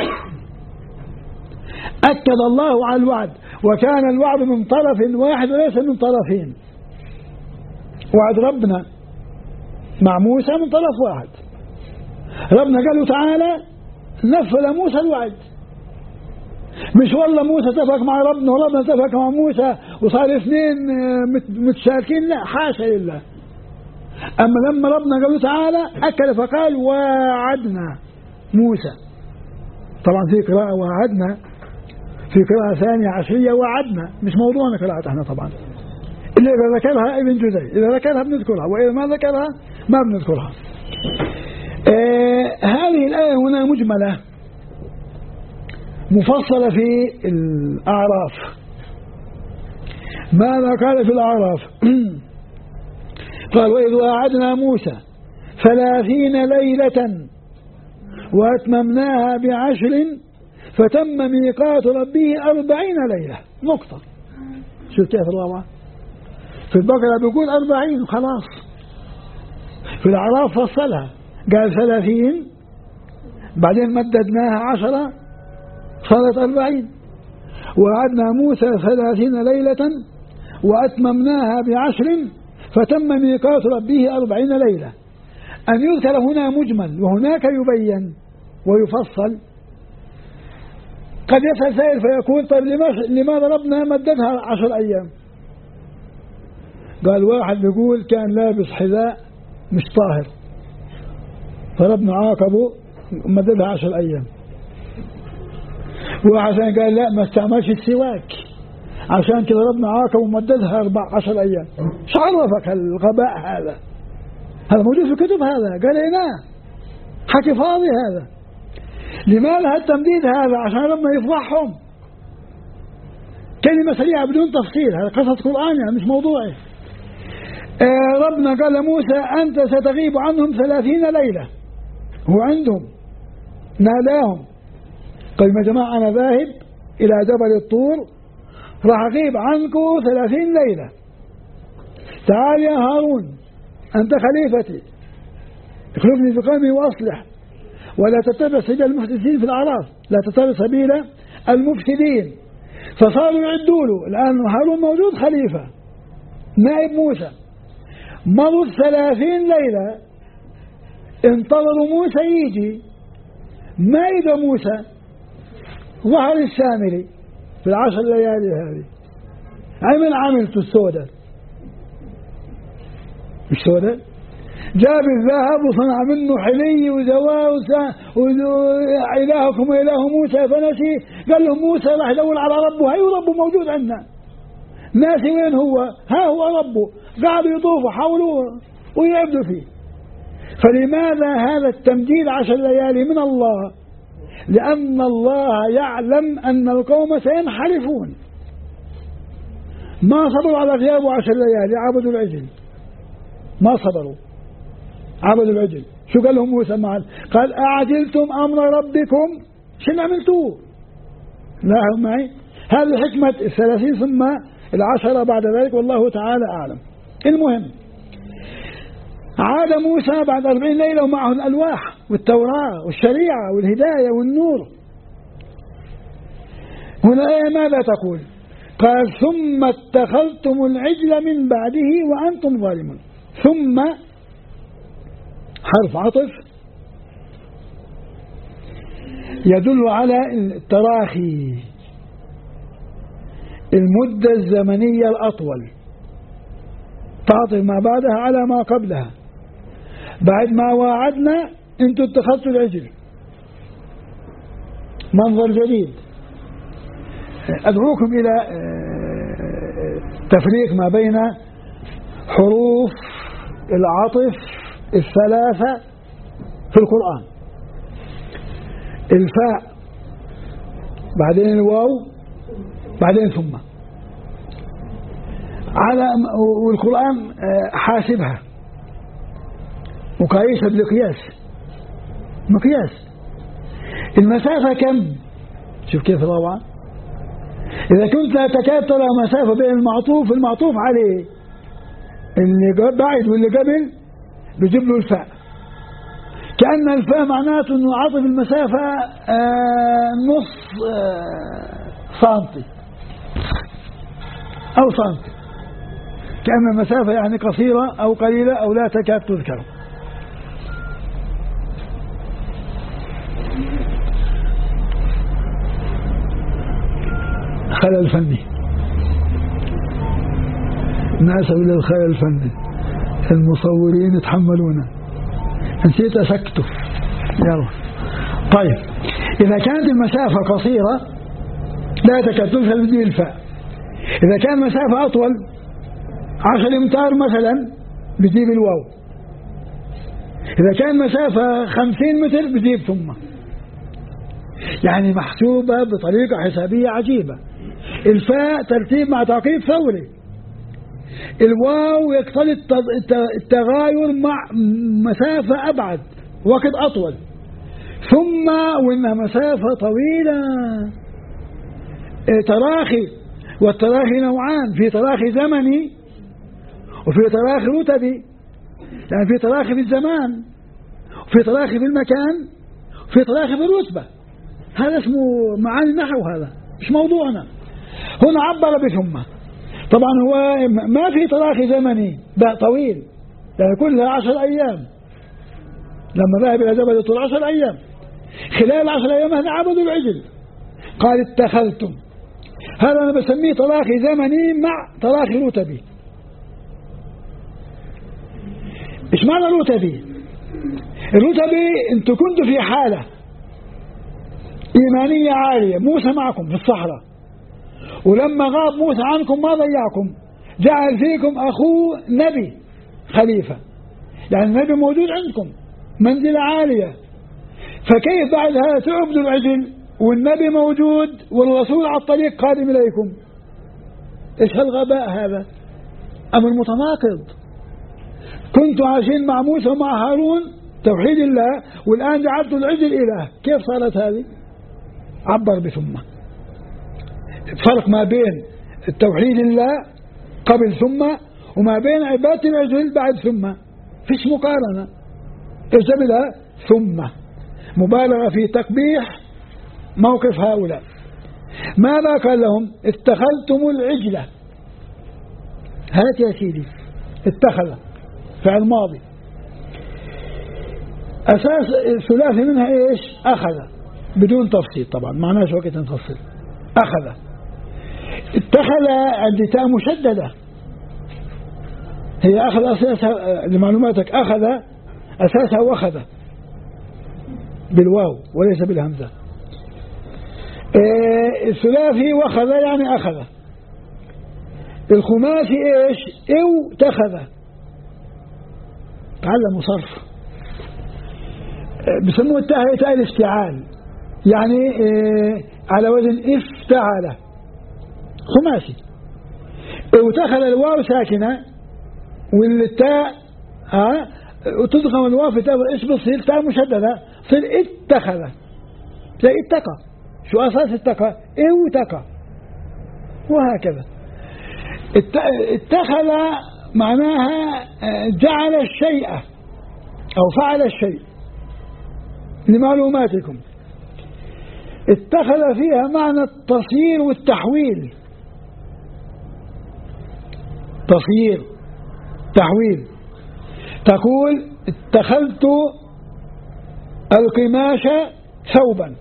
أكد الله على الوعد، وكان الوعد من طرف واحد وليس من طرفين. وعد ربنا مع موسى من طرف واحد. ربنا قال له تعالى نفذ موسى الوعد، مش والله موسى اتفق مع ربنا وربنا اتفق مع موسى وصار اثنين متشاركين، لا حاشا لله. أما لما ربنا قال له تعالى أكد فقال واعدنا موسى. طبعا في قراءة واعدنا، في قراءة ثانية عشرية وعدنا، مش موضوعنا قراءتنا طبعا، إلا إذا ذكرها ابن جزي، إذا ذكرها بنذكرها، وإذا ما ذكرها ما بنذكرها. هذه الآية هنا مجملة مفصلة في الأعراف. ماذا قال في الأعراف؟ قال وإذ واعدنا موسى 30 ليلة وأتممناها ب10 فتم ميقات ربه 40 ليلة. نقطة. شو كيف الروعة؟ في البقرة بيقول 40 خلاص، في الأعراف فصلها قال 30، بعدين مددناها 10 صارت 40. وعدنا موسى 30 ليلة وأتممناها ب10 فتم ميقات ربه 40 ليلة. أن يذكر هنا مجمل وهناك يبين ويفصل. قد يسأل سائل فيقول طيب لماذا ربنا مددها 10 أيام؟ قال واحد بيقول كان لابس حذاء مش طاهر فربنا عاقبه مددها 10 أيام. واحد قال لا ما استعملش السواك عشان كده ربنا عاقبه ومددها 14 أيام. شو عرفك الغباء هذا؟ هذا موجود في الكتب، هذا قال لا حكي فاضي هذا. لماذا التمديد هذا؟ عشان ربنا يفضحهم. كلمة سريعة بدون تفصيل، هذا قصة قرآن يعني مش موضوعي. ربنا قال لموسى أنت ستغيب عنهم 30 ليلة. هو عندهم ناداهم قال يا جماعة أنا ذاهب إلى جبل الطور راح أغيب عنكم 30 ليلة. تعال يا هارون أنت خليفتي اخلفني في قومي وأصلح ولا تتبع سبيل المفسدين في الأعراف، لا تتبع سبيل المفسدين. فصاروا يعدوا له. الآن هارون موجود خليفة نائب موسى. مروا 30 ليلة انتظروا موسى يجي، ما إجا موسى. ظهر السامري في 10 ليالي هذه عملت السوداء مش سوداء، جاب الذهب وصنع منه حلي وزواء إلهكم وإله موسى فنسي. قال لهم موسى راح يدور على ربه، هاي ربه موجود عندنا ناسي وين هو، ها هو ربه. قعدوا يطوفوا حوله ويعبدوا فيه. فلماذا هذا التمديد 10 ليالي من الله؟ لأن الله يعلم أن القوم سينحرفون. ما صبروا على غيابه 10 ليالي، عبدوا العجل، ما صبروا عبدوا العجل. شو قال لهم موسى معا؟ قال أعجلتم أمر ربكم، شنو عملتوه؟ لاحظوا معي هذه حكمة 30 ثم 10 بعد ذلك والله تعالى أعلم. المهم عاد موسى بعد 40 ليلة ومعه الألواح والتوراة والشريعة والهداية والنور. هنا الآية ماذا تقول؟ قال ثم اتخذتم العجل من بعده وأنتم ظالمون. ثم حرف عطف يدل على التراخي، المدة الزمنية الأطول، تعطف ما بعدها على ما قبلها. بعد ما واعدنا انتم اتخذتوا العجل، منظر جديد. أدعوكم إلى تفريق ما بين حروف العطف 3 في القرآن. الفاء بعدين الواو بعدين ثم، على والقرآن حاسبها وقايسها بالقياس، مقياس المسافة كم. شوف كيف روعة. إذا كنت لا تكاد ترى مسافة بين المعطوف عليه اللي بعد واللي قبل بيجيب له الفاء، كأن الفاء معناته أنه عطف المسافة نص سنتي أو سنتي، كأن المسافة يعني قصيرة أو قليلة أو لا تكاد تذكر. خلل فني، ناسب للخلل الفني، المصورين يتحملونه. نسيت أسكته. يلا طيب، إذا كانت المسافة قصيرة لا تكاد تذكر بدي الفاء. إذا كان مسافة أطول 10 أمتار مثلا بتجيب الواو. إذا كان مسافة 50 متر بتجيب ثم. يعني محسوبة بطريقة حسابية عجيبة. الفاء ترتيب مع تعقيب فوري. الواو يقتضي التغاير مع مسافة أبعد، وقت أطول. ثم وإنها مسافة طويلة، تراخي، والتراخي نوعان، في تراخي زمني وفي تراخي رتبي، يعني في تراخي في الزمان وفي تراخي في المكان وفي تراخي في الرتبة. هذا اسمه معاني النحو، هذا مش موضوعنا. هنا عبر بثم. طبعا هو ما في تراخي زمني بقى طويل، يعني كلها 10 أيام. لما ذهب إلى جبل طول 10 أيام، خلال 10 أيام هذا عبدوا العجل. قال اتخذتم، هذا أنا بسميه تراخي زمني مع تراخي رتبي. إيش معنى رتبي؟ الرتبي أنتم كنتوا في حالة إيمانية عالية، موسى معكم في الصحراء، ولما غاب موسى عنكم ما ضيعكم، جعل فيكم أخوه نبي خليفة، يعني النبي موجود عندكم منزلة عالية. فكيف بعد هذا تعبدوا العجل والنبي موجود والرسول على الطريق قادم إليكم؟ إيش هالغباء هذا؟ أمر متناقض. كنتوا عايشين مع موسى ومع هارون توحيد الله، والآن جعلتوا العجل إله، كيف صارت هذه؟ عبر بثم. فرق ما بين التوحيد الله قبل ثم وما بين عبادة العجل بعد ثم، فيش مقارنة. اجتملها ثم مبالغة في تقبيح موقف هؤلاء. ماذا قال لهم؟ اتخذتم العجلة. هات يا سيدي، اتخذ فعل ماضي، أساس الثلاثي منها إيش؟ أخذ، بدون تفصيل طبعا، معناش وقت نفصل. أخذ، اتخذ عندي تاء مشددة، هي أخذ أساسها لمعلوماتك، أخذ أساسها وأخذ بالواو وليس بالهمزة. الثلاثي وأخذ يعني أخذ. الخماسي إيش؟ إو تخذ. تعلموا صرف، بسموه التاء تاء الافتعال، يعني على وزن افتعل، خماسي. وتخذ الواو ساكنة والتاء وتضغم الواو في تاء، ايش بتصير؟ تاء مشددة، تصير اتخذ. تلاقي اتقى. شو أساس اتقى؟ اتقى، وهكذا. اتخذ معناها جعل الشيء أو فعل الشيء. لمعلوماتكم اتخذ فيها معنى التصيير والتحويل، تصيير تحويل. تقول اتخذت القماش ثوبا،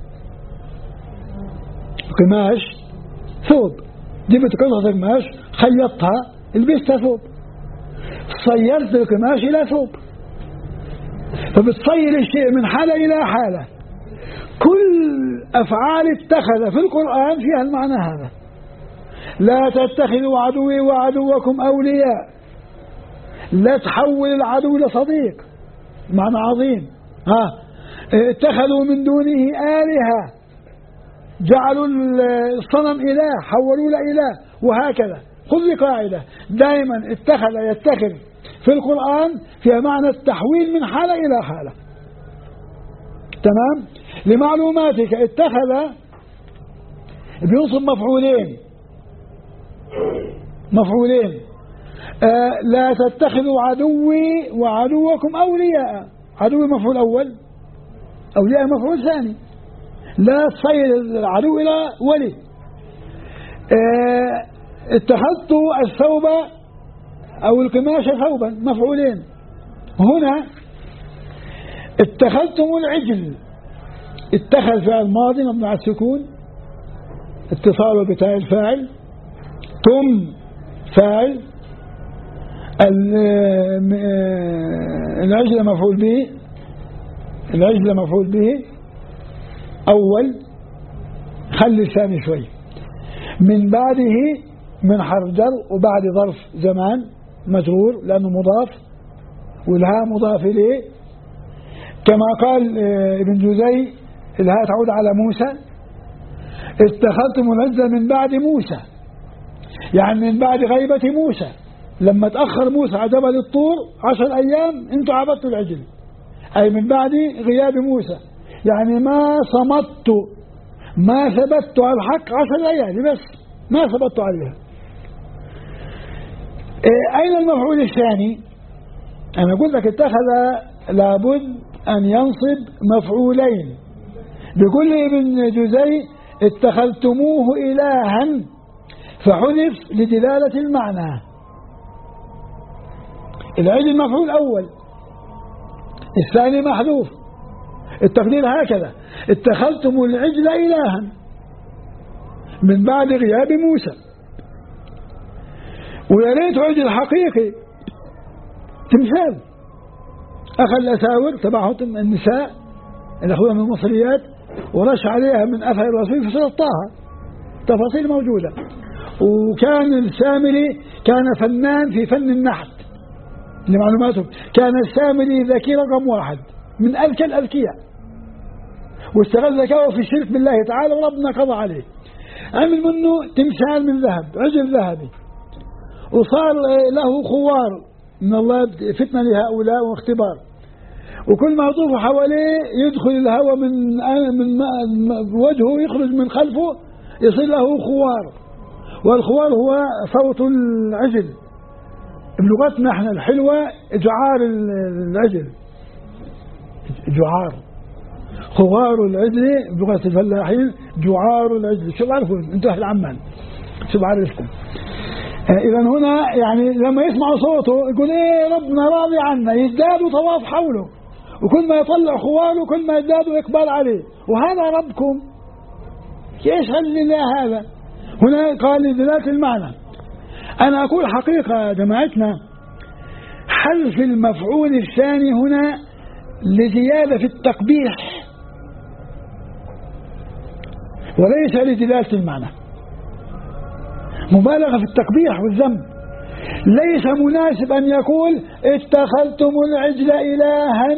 قماش ثوب، جبت قطعة قماش خيطتها لبستها ثوب، صيرت القماش إلى ثوب. فبتصير الشيء من حالة إلى حالة. كل أفعال اتخذ في القرآن فيها المعنى هذا. لا تتخذوا عدوي وعدوكم أولياء، لا تحول العدو لصديق، معنى عظيم. اتخذوا من دونه آلهة، جعلوا الصنم إله، حولوا له إله، وهكذا. خذ قاعدة دائما اتخذ يتخذ في القرآن فيها معنى التحويل من حالة إلى حالة. تمام؟ لمعلوماتك اتخذ بينصب مفعولين. لا تتخذوا عدوي وعدوكم أولياء، عدوي مفعول أول، أولياء مفعول ثاني. لا تصير العدو إلى ولي. اتخذت الثوب أو القماش ثوبا، مفعولين. هنا اتخذتم العجل، اتخذ فعل ماضي مبني على السكون، اتصاله بتاء الفاعل، تم فاعل، العجل مفعول به، العجل مفعول به أول، خلي الثاني شوي، من بعده من حرف جر وبعد ظرف زمان مجرور لأنه مضاف، والهاء مضاف إليه. كما قال ابن جزي الهاء تعود على موسى، اتخذتم العجل من بعد موسى، يعني من بعد غيبة موسى. لما تأخر موسى على جبل الطور 10 أيام انتم عبدتوا العجل، أي من بعد غياب موسى. يعني ما صمت، ما ثبت على الحق 10 ليالي بس، ما ثبت عليها. أين المفعول الثاني؟ أنا قلت لك اتخذ لابد أن ينصب مفعولين. بيقول لي ابن جزي اتخذتموه إلها فحذف لدلالة المعنى. العجل مفعول أول، الثاني محذوف. التقدير هكذا: اتخذتم العجل إلها من بعد غياب موسى. ويا ريت عجل حقيقي، تمثال أخذ الأساور تبعهم النساء اللي أخذوها من المصريات ورش عليها من أثر الرسول في سورة طه، تفاصيل موجودة. وكان السامري كان فنان في فن النحت لمعلوماتهم، كان السامري ذكي رقم 1 من أذكى الأذكياء، واستغل ذكاءه في الشرك بالله تعالى وربنا قضى عليه. عمل منه تمثال من ذهب، عجل ذهبي، وصار له خوار من الله فتنة لهؤلاء واختبار. وكل ما يطوف حواليه يدخل الهواء من وجهه، يخرج من خلفه، يصير له خوار. والخوار هو صوت العجل بلغتنا احنا الحلوة، جعار العجل، جعار. خوار العجل بلغة الفلاحين جعار العجل. شو بعرفون انتوا اهل عمان، شو بعرفكم. إذا هنا يعني لما يسمعوا صوته يقول إيه ربنا راضي عنا، يزدادوا طواف حوله، وكل ما يطلع خواره كل ما يزدادوا إقبال عليه. وهذا ربكم، ايش هالله هذا؟ هنا قال لدلالة المعنى. أنا أقول حقيقة يا جماعتنا، حذف المفعول الثاني هنا لزيادة في التقبيح وليس لدلالة المعنى، مبالغة في التقبيح والذنب. ليس مناسب أن يقول اتخذتم العجل إلها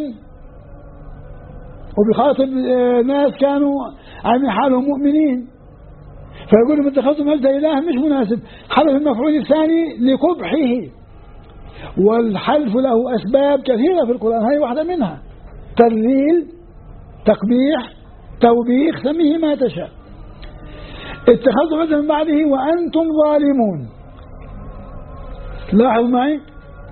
وبخاطب ناس كانوا عن حالهم مؤمنين، فيقولوا اتخذتم العجل إلها، مش مناسب. حذف المفعول الثاني لقبحه، والحذف له أسباب كثيرة في القرآن، هذه واحدة منها: تذليل، تقبيح، توبيخ، سميه ما تشاء. اتخذتم العجل من بعده وأنتم ظالمون. لاحظوا معي،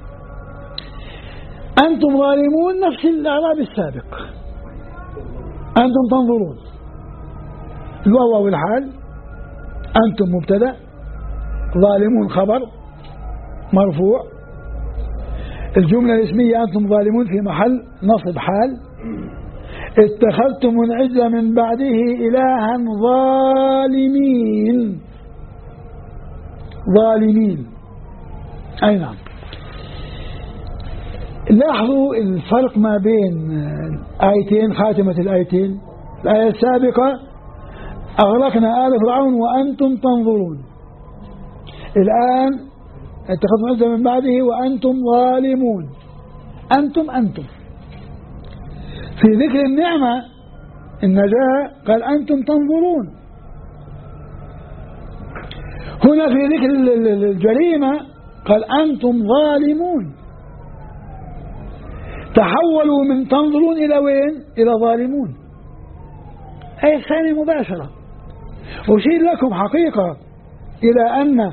أنتم ظالمون نفس الإعراب السابق، أنتم تنظرون. الواو والحال، أنتم مبتدأ، ظالمون خبر مرفوع، الجملة الاسمية أنتم ظالمون في محل نصب حال. اتخذتم العجل من بعده إلها ظالمين، ظالمين، أي نعم. لاحظوا الفرق ما بين آيتين، خاتمة الآيتين. الآية السابقة أغرقنا آل فرعون وأنتم تنظرون، الآن اتخذتم العجل من بعده وأنتم ظالمون. أنتم في ذكر النعمة النجاة قال أنتم تنظرون، هنا في ذكر الجريمة قال أنتم ظالمون. تحولوا من تنظرون إلى وين؟ إلى ظالمون. أي الثانية مباشرة. أشير لكم حقيقة إلى أن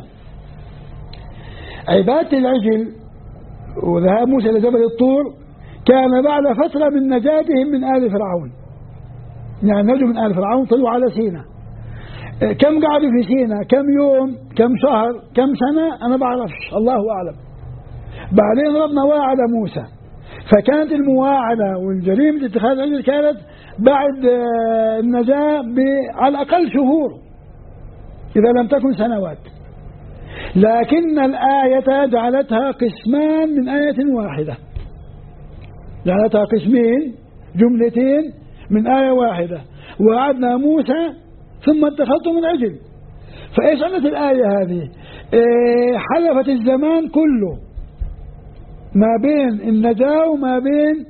عبادة العجل وذهاب موسى إلى جبل الطور كان بعد فترة من نجاتهم من آل فرعون، يعني نجوا من آل فرعون، طلعوا على سيناء. كم قعدوا في سيناء؟ كم يوم؟ كم شهر؟ كم سنة؟ أنا بعرفش، الله أعلم. بعدين ربنا واعد موسى، فكانت المواعدة والجريمة اتخاذ العجل كانت بعد النجاة على الأقل شهور إذا لم تكن سنوات. لكن الآية جعلتها قسمان من آية واحدة، جعلتها قسمين، جملتين من آية واحدة. وعدنا موسى ثم اتخذتم العجل. فإيش عملت الآية هذه؟ حلفت الزمان كله ما بين النجاة وما بين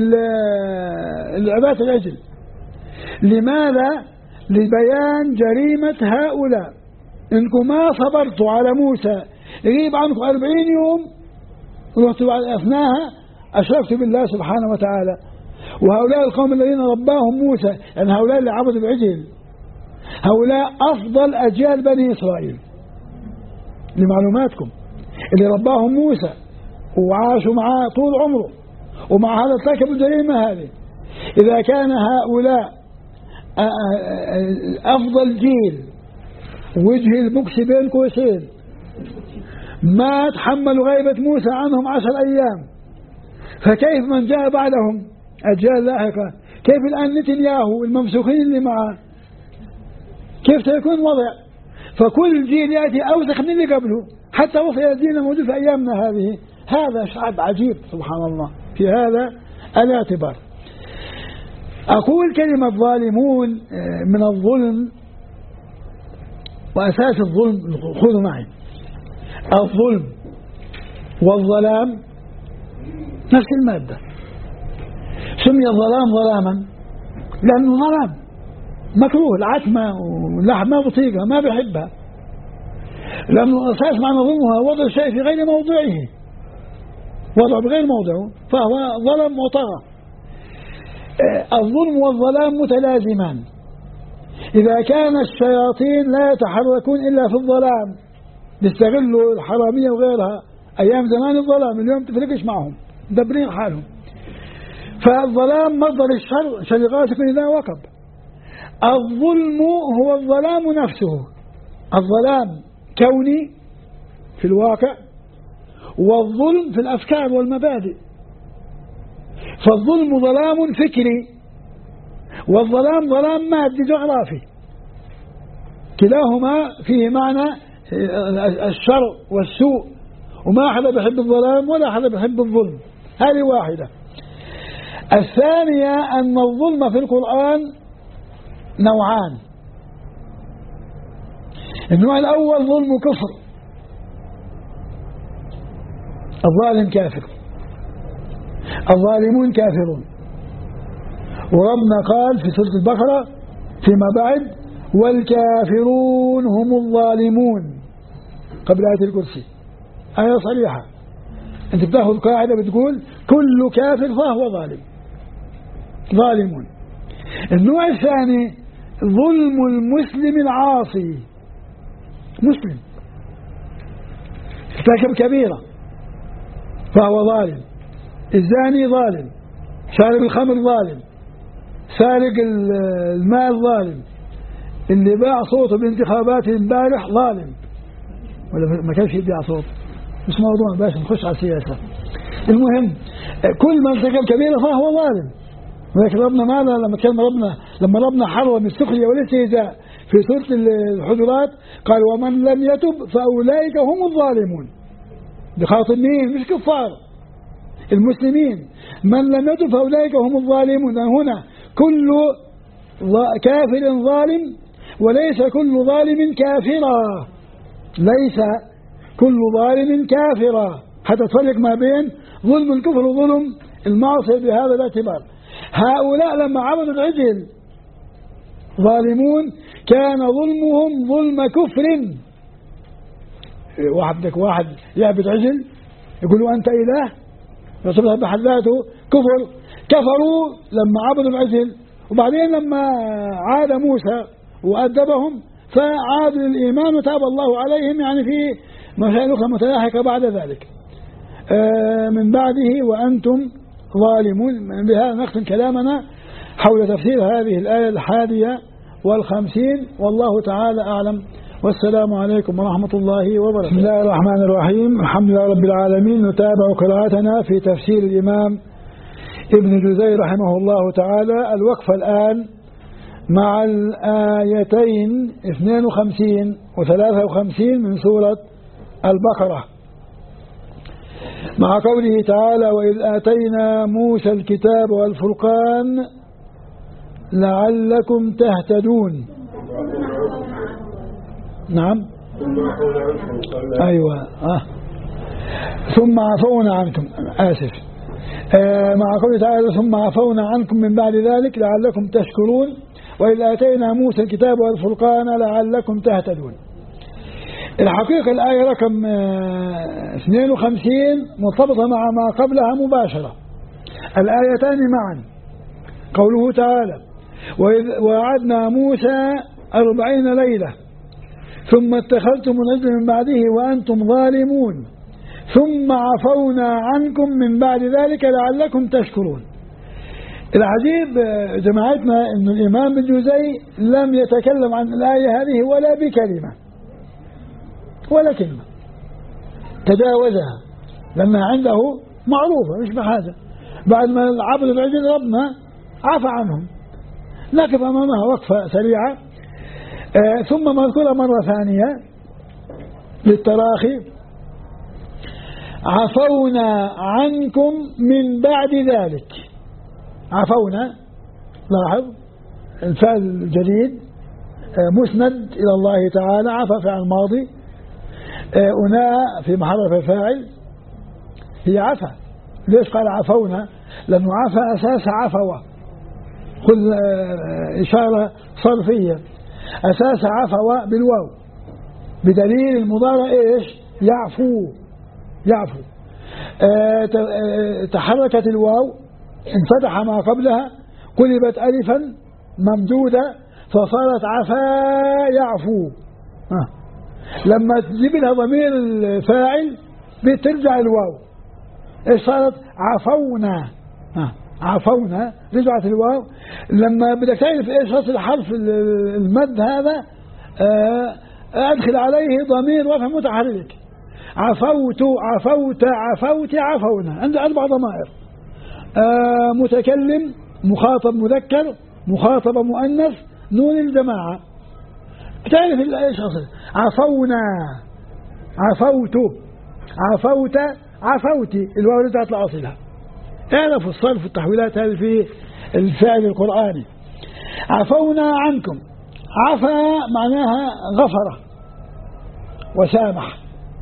عبادة العجل. لماذا؟ لبيان جريمة هؤلاء. إنكم ما صبرتوا على موسى يغيب عنكم 40 يوم ورحتوا بعد أثناها أشركتوا بالله سبحانه وتعالى، وهؤلاء القوم الذين رباهم موسى، يعني هؤلاء اللي عبدوا العجل، هؤلاء أفضل أجيال بني إسرائيل لمعلوماتكم، اللي رباهم موسى وعاشوا معاه طول عمره، ومع هذا ارتكبوا الجريمة هذه. إذا كان هؤلاء أفضل جيل وجه البكس بين قوسين ما تحملوا غيبة موسى عنهم 10 أيام، فكيف من جاء بعدهم أجيال لاحقة؟ كيف الآن نتنياهو والممسوخين اللي معه؟ كيف سيكون الوضع؟ فكل جيل يأتي أوسخ من اللي قبله حتى وصل إلى الدين الموجود في أيامنا هذه. هذا شعب عجيب سبحان الله في هذا الاعتبار. أقول كلمة ظالمون من الظلم، وأساس الظلم خذوا معي، الظلم والظلام نفس المادة. سمي الظلام ظلاما لأنه ظلام مكروه، العتمة واللحمة بطيقة ما بيحبها، لأنه أساس معنى ظلمها وضع الشيء في غير موضعه، وضع بغير موضعه فهو ظلم وطغى. الظلم والظلام متلازمان. إذا كان الشياطين لا يتحركون إلا في الظلام، بيستغلوا الحرامية وغيرها، أيام زمان الظلام، اليوم تفرقش معهم دبرين حالهم. فالظلام مصدر الشر، شرقاتكم إذا وقب. الظلم هو الظلام نفسه، الظلام كوني في الواقع، والظلم في الأفكار والمبادئ. فالظلم ظلام فكري، والظلام ظلام مادي جغرافي، كلاهما فيه معنى الشر والسوء، وما أحد بيحب الظلام ولا أحد بيحب الظلم، هذه واحدة. الثانية أن الظلم في القرآن نوعان. النوع الأول ظلم كفر، الظالم كافر، الظالمون كافرون. وربنا قال في سورة البقرة فيما بعد والكافرون هم الظالمون قبل آية الكرسي، آية صريحة. أنت بتاخذ قاعدة بتقول كل كافر فهو ظالم، ظالمون. النوع الثاني ظلم المسلم العاصي، مسلم ارتكب كبيرة فهو ظالم، الزاني ظالم، شارب الخمر ظالم، سارق المال ظالم، اللي باع صوته بانتخابات امبارح ظالم، ولا ما كانش يبيع صوت، مش موضوع باش نخش على السياسة. المهم كل من ارتكب كبيرة فهو ظالم. ولكن ربنا ماذا لما ربنا حرم السخرية والاستهزاء في سورة الحجرات قال ومن لم يتب فأولئك هم الظالمون، بخاطب مين؟ مش كفار، المسلمين. من لم يتب فأولئك هم الظالمون. هنا كل كافر ظالم، وليس كل ظالم كافرا، ليس كل ظالم كافرا، حتى تفرق ما بين ظلم الكفر وظلم المعصية بهذا الاعتبار. هؤلاء لما عبدوا العجل ظالمون كان ظلمهم ظلم كفر. واحد يعبد عجل يقول له أنت إله، يصبح بحلاته كفر. كفروا لما عبدوا العجل، وبعدين لما عاد موسى وأدبهم فعادوا للإيمان وتاب الله عليهم، يعني في مسائل أخرى متلاحقة بعد ذلك من بعده وأنتم ظالمون. بهذا نختم كلامنا حول تفسير هذه الآية 51، والله تعالى أعلم، والسلام عليكم ورحمة الله وبركاته. بسم الله الرحمن الرحيم، الحمد لله رب العالمين. نتابع قراءتنا في تفسير الإمام ابن جزي رحمه الله تعالى. الوقفة الآن مع الآيتين 52 و53 من سورة البقرة، مع قوله تعالى وإذ آتينا موسى الكتاب والفرقان لعلكم تهتدون. نعم أيوة ثم عفونا عنكم، آسف، مع قوله تعالى ثم عفونا عنكم من بعد ذلك لعلكم تشكرون. وإذ آتينا موسى الكتاب والفرقان لعلكم تهتدون. الحقيقة الآية رقم 52 مرتبطة مع ما قبلها مباشرة، الآيتان معا قوله تعالى: وإذ وعدنا موسى 40 ليلة ثم اتخذتم العجل من بعده وأنتم ظالمون ثم عفونا عنكم من بعد ذلك لعلكم تشكرون. العجيب جماعتنا أن الإمام الجوزي لم يتكلم عن الآية هذه ولا بكلمة ولا كلمة، تجاوزها لأنها عنده معروفة مش بحاجة. بعد ما عبد العجل ربنا عفى عنهم، نقف أمامها وقفة سريعة ثم نذكرها مرة ثانية للتراخي: عفونا عنكم من بعد ذلك. عفونا، لاحظ الفعل الجديد مسند إلى الله تعالى، عفى فعل ماضي، أناء في محل الفاعل، هي عفى. ليش قال عفونا؟ لأنه عفى أساس عفوة، خذ إشارة صرفية، أساس عفوة بالواو، بدليل المضارع إيش؟ يعفو. يعفو. تحركت الواو، انفتح ما قبلها، قلبت ألفا ممدودة فصارت عفا يعفو. لما تجيب لها ضمير الفاعل بترجع الواو، ايش صارت؟ عفونا. عفونا، رجعت الواو. لما بدك تعرف ايش اصل حرف المد هذا ادخل عليه ضمير رفع متحرك. عفوت، عفوت، عفوت، عفونا، عند 4 ضمائر: متكلم، مخاطب مذكر، مخاطب مؤنث، نون الجماعة. تعرف ايش اصل؟ عفونا، عفوت، عفوت، عفوتي، الواو رجعت لاصلها. اعرفوا الصرف والتحويلات هذه في الفعل القرآني. عفونا عنكم، عفا معناها غفر وسامح.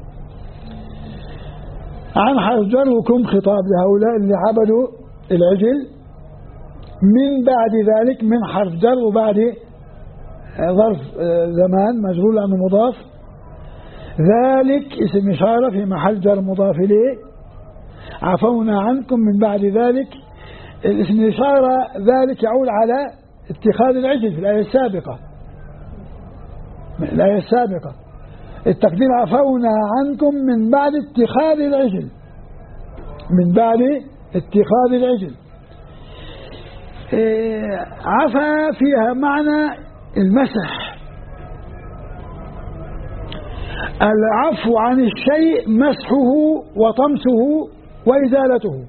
عن حذركم، خطاب لهؤلاء اللي عبدوا العجل. من بعد ذلك، من حرف جر وبعد ظرف زمان مجرور لأنه مضاف. ذلك اسم إشارة في محل جر مضاف إليه. عفونا عنكم من بعد ذلك، الاسم الإشارة ذلك يعود على اتخاذ العجل في الآية السابقة. الآية السابقة التقدير: عفونا عنكم من بعد اتخاذ العجل. من بعد اتخاذ العجل. عفا فيها معنى المسح. العفو عن الشيء مسحه وطمسه وإزالته.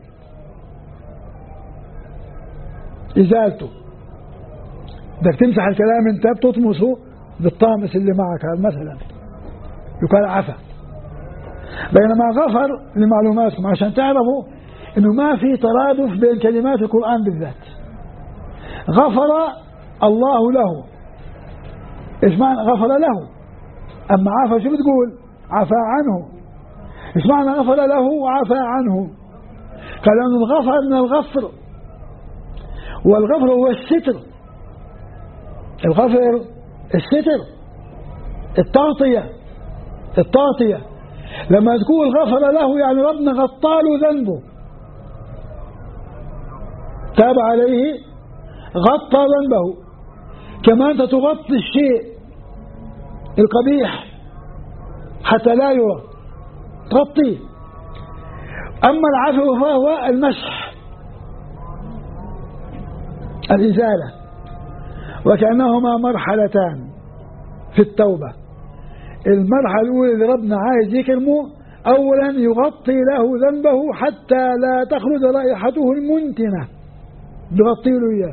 إزالته، بدك تمسح الكلام انت بتطمسه بالطامس اللي معك هذا مثلا، يقال عفا. بينما غفر لمعلوماتكم عشان تعرفوا انه ما في ترادف بين كلمات القرآن بالذات. غفر الله له، ايش معنى غفر له؟ اما عفا شو بتقول؟ عفا عنه. ايش معنى غفر له وعفا عنه؟ قال ان الغفر من الغفر، والغفر هو الستر. الغفر الستر، التغطية. التغطية لما تقول غفر له يعني ربنا غطى له ذنبه، تاب عليه، غطى ذنبه. كمان أنت تغطي الشيء القبيح حتى لا يرى، تغطيه. أما العفو فهو المسح، الإزالة. وكأنهما مرحلتان في التوبة. المرحلة الأولى اللي ربنا عايز يكرمه، أولا يغطي له ذنبه حتى لا تخرج رائحته المنتنة، يغطي له إياه،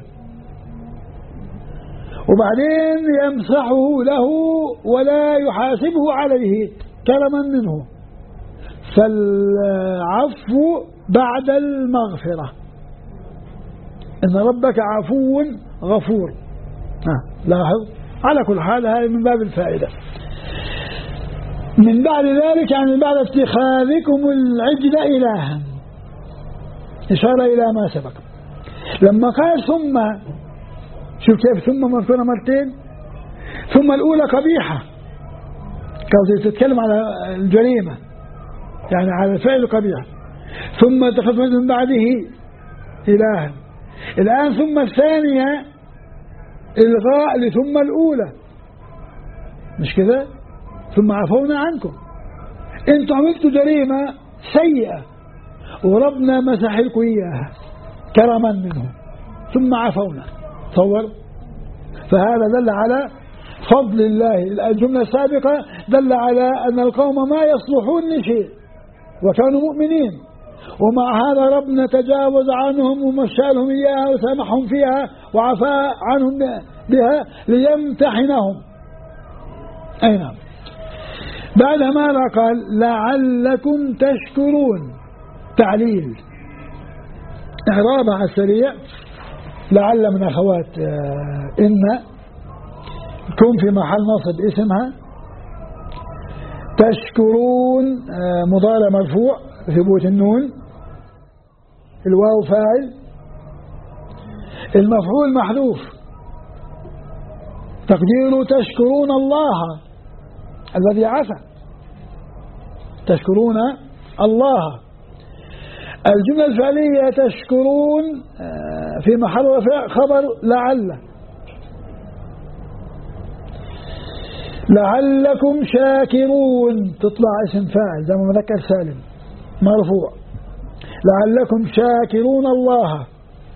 وبعدين يمسحه له ولا يحاسبه عليه كرما منه. فالعفو بعد المغفرة، إن ربك عفو غفور. لاحظ. على كل حال هذه من باب الفائدة. من بعد ذلك يعني من بعد اتخاذكم العجل إلها، إشارة إلى ما سبق. لما قال ثم، شوف كيف ثم مذكورة مرتين. ثم الأولى قبيحة، كانت تتكلم على الجريمة، يعني على الفعل القبيح. ثم اتخذ من بعده إلها، الآن ثم الثانية إلغاء لثم الأولى، مش كذا؟ ثم عفونا عنكم. انتم عملتوا جريمة سيئة وربنا مسح لكم إياها كرما منه ثم عفونا. تصور، فهذا دل على فضل الله. الجملة السابقة دل على أن القوم ما يصلحون لشيء وكانوا مؤمنين، ومع هذا ربنا تجاوز عنهم ومشى لهم إياها وسامحهم فيها وعفى عنهم بها ليمتحنهم. أي نعم. بعد ماذا قال؟ لعلكم تشكرون. تعليل إعرابها على السريع. لعل من أخوات إن تكون في محل نصب اسمها. تشكرون مضارع مرفوع ثبوت النون، الواو فاعل، المفعول محذوف، تقديره تشكرون الله الذي عفا، تشكرون الله. الجملة الفعلية تشكرون في محل رفع خبر لعل. لعلكم شاكرون تطلع اسم فاعل زي ما مذكر سالم مرفوع. لعلكم شاكرون الله.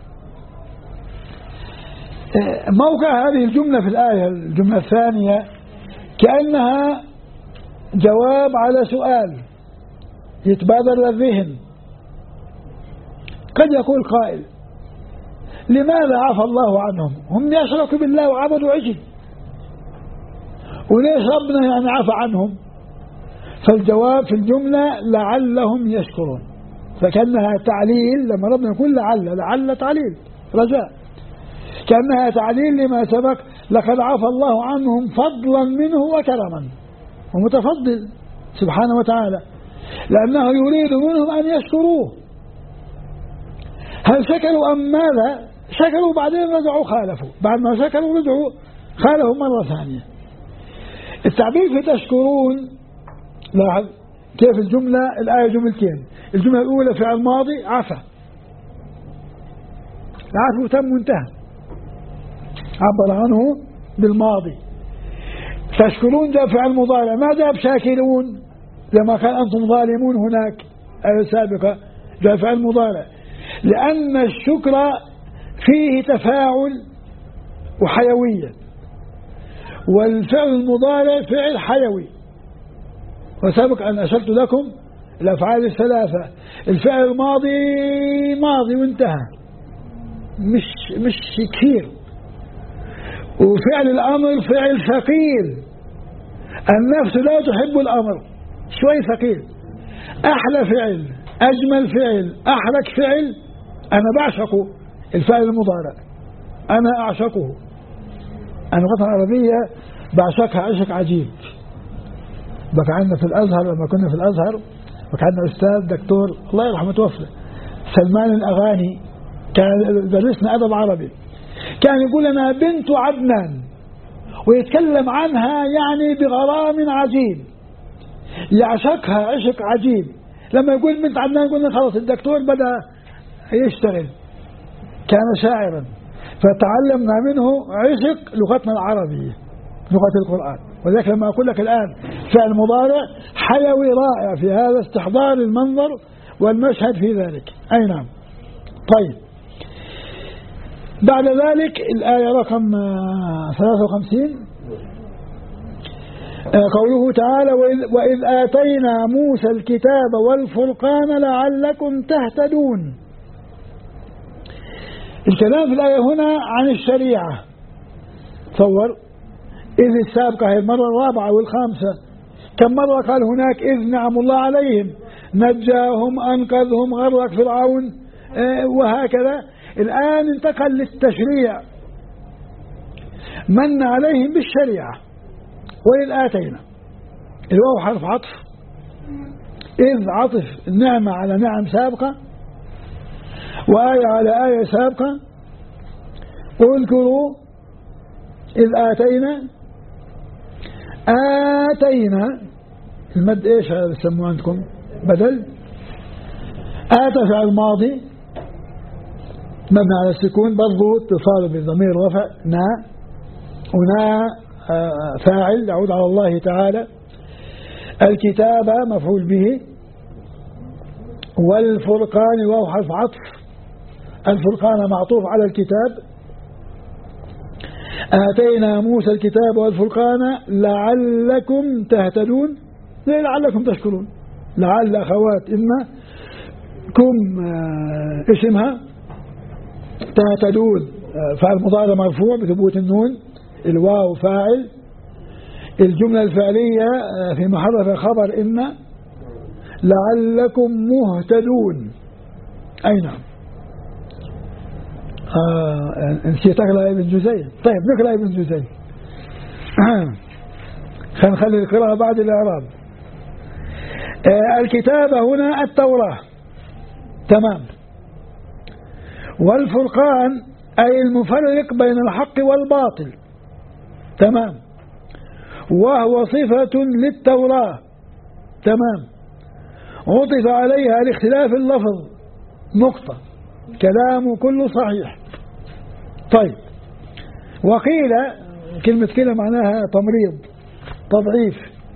موقع هذه الجملة في الآية الجملة الثانية كأنها جواب على سؤال يتبادر للذهن. قد يقول قائل: لماذا عفى الله عنهم؟ هم يشركوا بالله وعبدوا عجل، وليش ربنا يعني عفى عنهم؟ فالجواب في الجملة لعلهم يشكرون، فكأنها تعليل. لما ربنا يقول لعل تعليل رجاء، كأنها تعليل لما سبق. لقد عفى الله عنهم فضلا منه وكرما، ومتفضل سبحانه وتعالى، لأنه يريد منهم أن يشكروه. هل شكروا أم ماذا؟ شكروا بعدين رجعوا خالفوا، بعد ما شكروا رجعوا خالفوا مرة ثانية. التعبير في تشكرون لاحظ كيف الجملة الآية جملتين. الجملة الأولى فعل ماضي عفى، العفو تم وانتهى، عبر عنه بالماضي. تشكرون جاء فعل مضارع، ما جاء شاكرون لما كان أنتم ظالمون هناك آية سابقة، جاء فعل مضارع، لأن الشكر فيه تفاعل وحيوية، والفعل المضارع فعل حيوي. وسبق أن أشرت لكم الأفعال الثلاثة. الفعل الماضي ماضي وانتهى، مش كثير. وفعل الأمر فعل ثقيل، النفس لا تحب الأمر، شوي ثقيل. أحلى فعل، أجمل فعل، أحرك فعل أنا بعشقه الفعل المضارع، أنا أعشقه. أنا اللغة العربية بعشقها عشق عجيب. بقى عندنا في الأزهر، لما كنا في الأزهر بقى عندنا أستاذ دكتور الله يرحمه توفى سلمان الأغاني، كان درسنا أدب عربي، كان يقول لنا بنت عدنان، ويتكلم عنها يعني بغرام عجيب، يعشقها عشق عجيب. لما يقول بنت عدنان قلنا خلاص الدكتور بدأ يشتغل، كان شاعرا، فتعلمنا منه عشق لغتنا العربية، لغة القرآن. وذلك لما أقول لك الآن فعل مضارع حيوي رائع في هذا استحضار المنظر والمشهد في ذلك. أي نعم. طيب، بعد ذلك الآية رقم 53 قوله تعالى: وإذ آتينا موسى الكتاب والفرقان لعلكم تهتدون. الكلام في الآية هنا عن الشريعة. تصور، إذ السابقة هي المرة الرابعة والخامسة. كم مرة قال هناك إذ نعم الله عليهم، نجاهم، أنقذهم، غرق فرعون، وهكذا. الآن انتقل للتشريع، من عليهم بالشريعة. وإذ آتينا، الواو حرف عطف، إذ عطف النعمة على نعم سابقة، وآية على آية سابقة. اذكروا إذ آتينا، آتينا المد إيش هذا بسموه عندكم؟ بدل. آتى فعل ماضي مبني على السكون برضو اتصال بضمير رفع نا، ونا فاعل يعود على الله تعالى. الكتاب مفعول به. والفرقان واو حرف عطف، الفرقان معطوف على الكتاب. آتينا موسى الكتاب والفرقان لعلكم تهتدون، لعلكم تشكرون. لعل أخوات إما كم اسمها، تهتدون فعل مضارع مرفوع بثبوت النون، الواو فاعل. الجملة الفعلية في محل خبر إن، لعلكم مهتدون. أي نعم. نسيت أقرأ ابن جزي. طيب نقرأ ابن جزي. خلينا نخلي القراءة بعد الإعراب. الكتابة هنا التوراة، تمام. والفرقان أي المفرق بين الحق والباطل، تمام. وهو صفة للتوراة، تمام. عطف عليها لاختلاف اللفظ، نقطة. كلام كله صحيح. طيب. وقيل، كلمة كده معناها تمريض، تضعيف.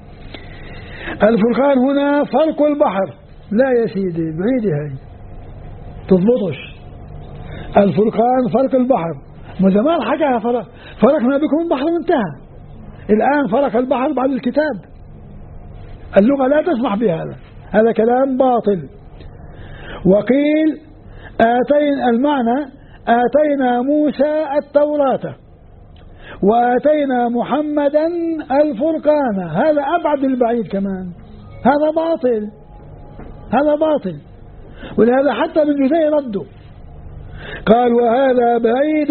الفرقان هنا فرق البحر. لا يا سيدي بعيدة هاي، تضبطش. الفرقان فرق البحر، ما زمان حكاها فرقنا بكم البحر وانتهى. الآن فرق البحر بعد الكتاب. اللغة لا تسمح بهذا، هذا كلام باطل. وقيل المعنى آتينا موسى التوراة وآتينا محمدا الفرقان. هذا أبعد البعيد كمان، هذا باطل، هذا باطل. ولهذا حتى ابن جزي رده، قال وهذا بعيد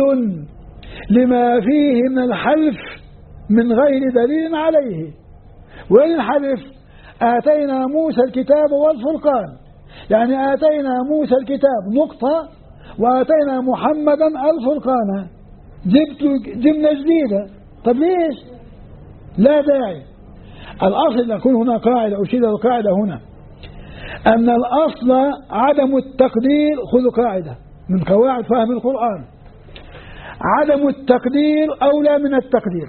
لما فيه من الحلف من غير دليل عليه. وين الحلف؟ آتينا موسى الكتاب والفرقان، يعني آتينا موسى الكتاب نقطة، وآتينا محمدا الفرقان. جبت جملة جديدة. طب ليش؟ لا داعي. الأصل يكون هنا قاعدة، أشير القاعدة هنا أن الأصل عدم التقدير. خذوا قاعدة من قواعد فهم القرآن، عدم التقدير أولى من التقدير.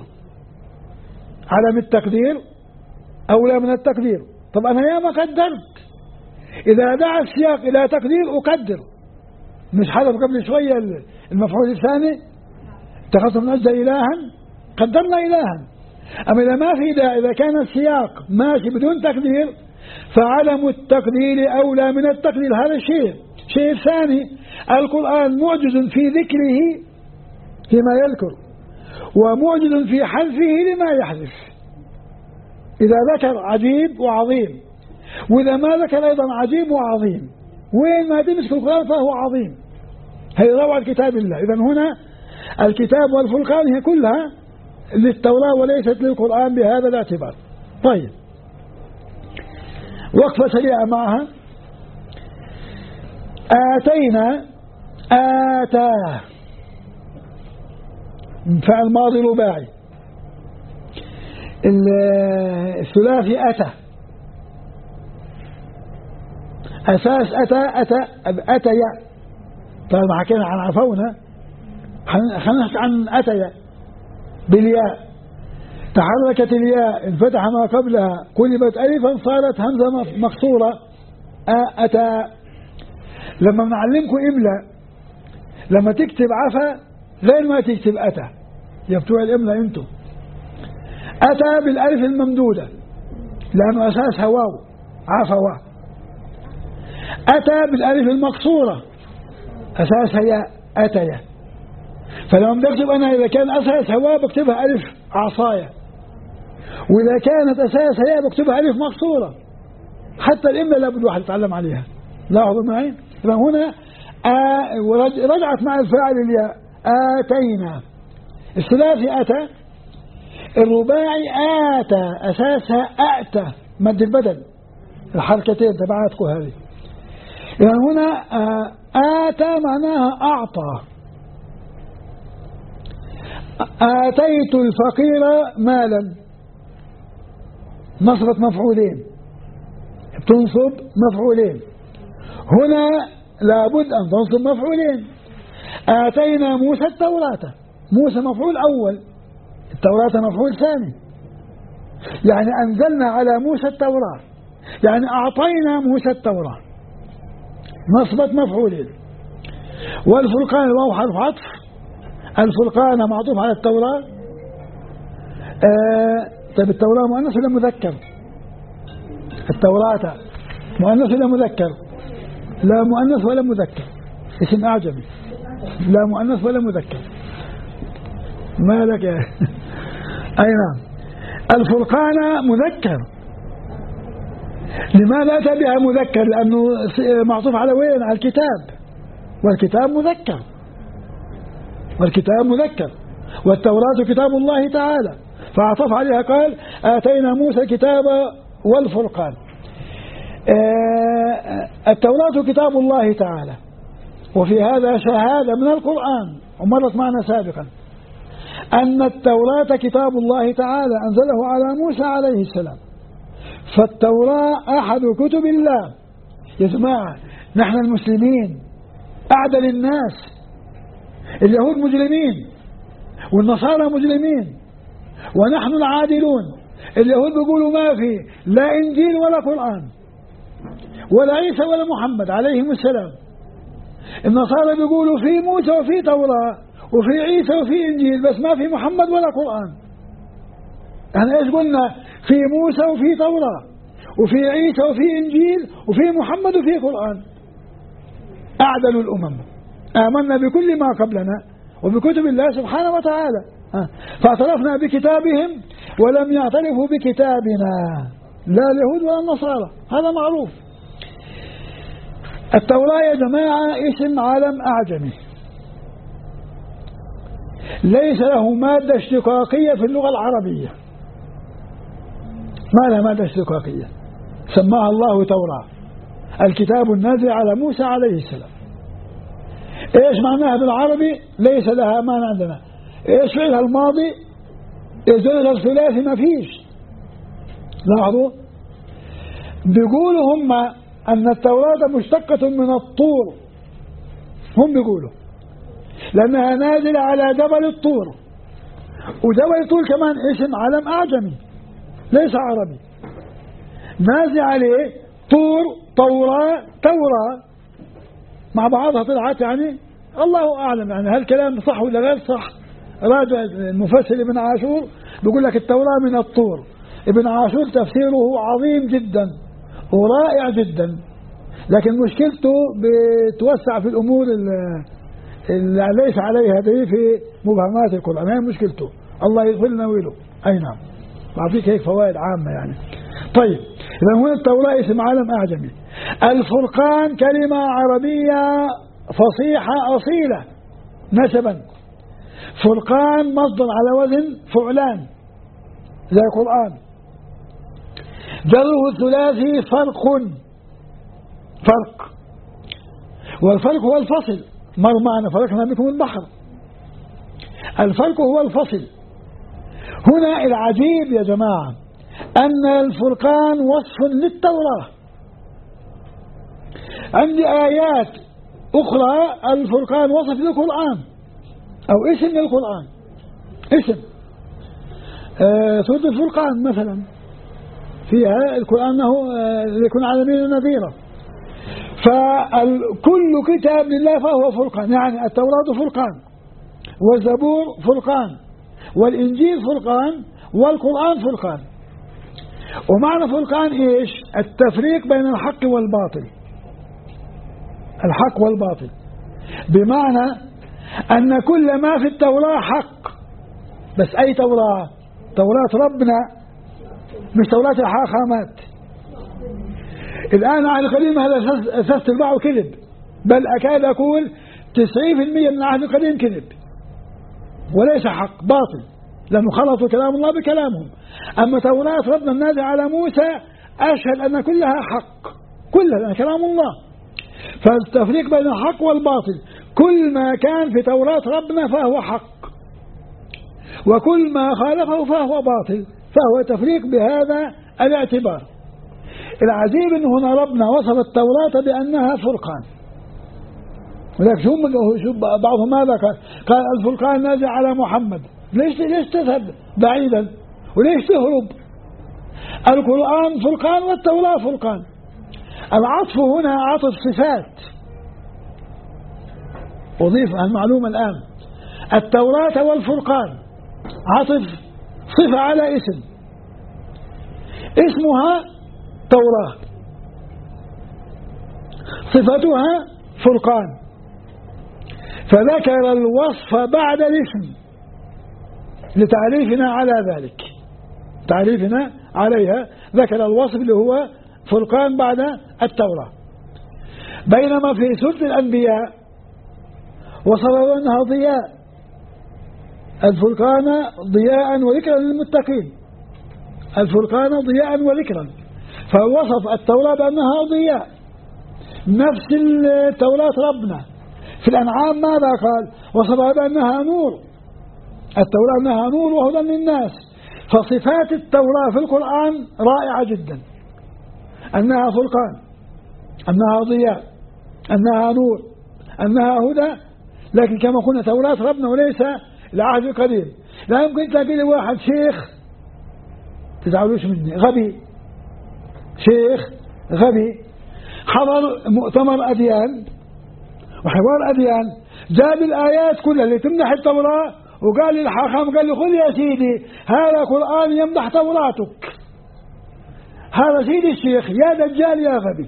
عدم التقدير أولى من التقدير. طب أنا ياما قدرت، إذا دعا السياق إلى تقدير أقدر. مش حذف قبل شوية المفعول الثاني، اتخذت من أجل إلها، قدرنا إلها. أما إذا ما في داعي، إذا كان السياق ماشي بدون تقدير، فعدم التقدير أولى من التقدير. هذا الشيء. الشيء الثاني، القرآن معجز في ذكره فيما يذكر، ومعجز في حذفه لما يحذف. إذا ذكر عجيب وعظيم، وإذا ما ذكر أيضا عجيب وعظيم، وين ما تمسك القرآن فهو عظيم. هي روعة كتاب الله. إذن هنا الكتاب والفرقان هي كلها للتوراة وليست للقرآن بهذا الاعتبار. طيب، وقفة سريعة معها. آتينا، آتى فعل ماضي رباعي. الثلاثي أتى، أساس أتى يا. طيب ما حكينا عن عفونا، خلينا نحكي عن أتى بالياء. تحركت الياء، انفتح ما قبلها، قلبت ألفا صارت همزة مكسورة. أتى. لما بنعلمكم إملاء، لما تكتب عفا غير ما تكتب أتى، يا بتوع الإملاء أنتم. أتى بالألف الممدودة لأنه أساسها واو، عفوا. أتى بالألف المقصورة أساسها ياء، أتيا. فلما بكتب أنا إذا كان أساسها واو بكتبها ألف عصايا، وإذا كانت أساسها ياء بكتبها ألف مقصورة. حتى الإملاء لابد الواحد يتعلم عليها. لاحظوا معي. هنا رجعت مع الفاعل الياء. آتينا. الثلاثي أتى. الرباعي آتى أساسها أأتى، مد البدل، الحركتين تبعاتكم هذه. يعني هنا آتى معناها أعطى. آتيت الفقير مالا، نصبت مفعولين، تنصب مفعولين. هنا لابد أن تنصب مفعولين. آتينا موسى التوراة، موسى مفعول أول، التوراة مفعول ثاني، يعني أنزلنا على موسى التوراة، يعني أعطينا موسى التوراة، نصبت مفعولين. والفرقان الواو حرف عطف، الفرقان معطوف على التوراة. طيب التوراة مؤنث ولا مذكر؟ التوراة مؤنث ولا مذكر؟ لا مؤنث ولا مذكر، اسم أعجمي، لا مؤنث ولا مذكر. ما لك يا أي نعم. الفرقان مذكر، لماذا أتى بها مذكر؟ لأنه معطوف على وين؟ على الكتاب، والكتاب مذكر، والكتاب مذكر، والتوراة كتاب الله تعالى، فعطف عليها قال آتينا موسى الكتاب والفرقان. التوراة كتاب الله تعالى، وفي هذا شهادة من القرآن ومرت معنا سابقا أن التوراة كتاب الله تعالى أنزله على موسى عليه السلام، فالتوراة أحد كتب الله. يا جماعة نحن المسلمين أعدل الناس، اليهود مجرمين والنصارى مجرمين ونحن العادلون. اليهود بيقولوا ما في لا إنجيل ولا قرآن ولا عيسى ولا محمد عليهم السلام. النصارى بيقولوا في موسى وفي توراة وفي عيسى وفي إنجيل، بس ما في محمد ولا قرآن. احنا ايش قلنا؟ في موسى وفي توراة وفي عيسى وفي إنجيل وفي محمد وفي قرآن. أعدل الأمم، آمنا بكل ما قبلنا وبكتب الله سبحانه وتعالى، فاعترفنا بكتابهم ولم يعترفوا بكتابنا، لا اليهود ولا النصارى، هذا معروف. التوراة يا جماعة اسم علم أعجمي ليس له مادة اشتقاقية في اللغة العربية. ما لها مادة اشتقاقية، سماها الله توراة، الكتاب النازل على موسى عليه السلام. ايش معناها بالعربي؟ ليس لها معنى عندنا. ايش فعلها الماضي؟ إذا الثلاثي ما فيش. لاحظوا بيقولوا هم أن التوراة مشتقة من الطور، هم بيقولوا لأنها نازلة على جبل الطور، وجبل الطور كمان اسم علم أعجمي ليس عربي، نازل عليه طور توراة مع بعضها طلعت، يعني الله أعلم يعني هل الكلام صح ولا غير صح. راجع المفسر ابن عاشور بيقول لك التوراة من الطور. ابن عاشور تفسيره عظيم جدا ورائع جدا، لكن مشكلته بتوسع في الأمور اللي ليس عليها دليل في مبهمات القرآن، هي مشكلته، الله يغفر لنا ويله. أي نعم، بعطيك هيك فوائد عامة يعني. طيب إذا هنا التوراة اسم علم أعجمي. الفرقان كلمة عربية فصيحة أصيلة نسبا. فرقان مصدر على وزن فعلان زي القرآن، جره الثلاثي فرق، والفرق هو الفصل. مر معنا فرقنا بكم البحر، الفرق هو الفصل. هنا العجيب يا جماعة أن الفرقان وصف للتوراة. عندي آيات أخرى الفرقان وصف للقرآن أو اسم للقرآن، اسم. سورة الفرقان مثلا فيها القرآن أنه يكون عالمين نذيرا. فكل كتاب لله فهو فرقان، يعني التوراة فرقان، والزبور فرقان، والإنجيل فرقان، والقرآن فرقان. ومعنى فرقان إيش؟ التفريق بين الحق والباطل، الحق والباطل، بمعنى أن كل ما في التوراة حق، بس أي توراة؟ توراة ربنا، مش توراة الحاخامات. الآن عهد القديم هذا أساس تبعه كذب، بل أكاد أقول 90% من العهد القديم كذب وليس حق، باطل، لأنه خلطوا كلام الله بكلامهم. أما توراة ربنا النازل على موسى أشهد أن كلها حق، كلها كلام الله. فالتفريق بين الحق والباطل، كل ما كان في توراة ربنا فهو حق، وكل ما خالفه فهو باطل، فهو تفريق بهذا الاعتبار. العجيب أن هنا ربنا وصف التوراة بأنها فرقان، ولكن شو بعضهم ماذا قال الفرقان نازل على محمد. ليش تذهب بعيدا وليش تهرب؟ القرآن فرقان والتوراة فرقان. العطف هنا عطف صفات. أضيف المعلومة الآن، التوراة والفرقان عطف صفة على اسم، اسمها توراة، صفتها فرقان، فذكر الوصف بعد الاسم لتعريفنا على ذلك، تعريفنا عليها ذكر الوصف اللي هو فرقان بعد التوراة. بينما في سورة الأنبياء وصف أنها ضياء، الفرقان ضياء وذكرا للمتقين، الفرقان ضياء وذكرا، فوصف التوراة بأنها ضياء. نفس التوراة ربنا في الأنعام ماذا قال؟ وصفها بأنها نور، التوراة أنها نور وهدى للناس. فصفات التوراة في القرآن رائعة جدا، أنها فرقان، أنها ضياء، أنها نور، أنها هدى. لكن كما قلنا توراة ربنا وليس العهد القديم. لا يمكن تلاقي لي واحد شيخ، تزعلوش مني، غبي، شيخ غبي حضر مؤتمر أديان وحوار أديان، جاب الآيات كلها اللي تمدح التوراة وقال للحاخام، قال لي خذ يا سيدي هذا قرآن يمدح توراتك. هذا سيدي الشيخ، يا دجال يا غبي،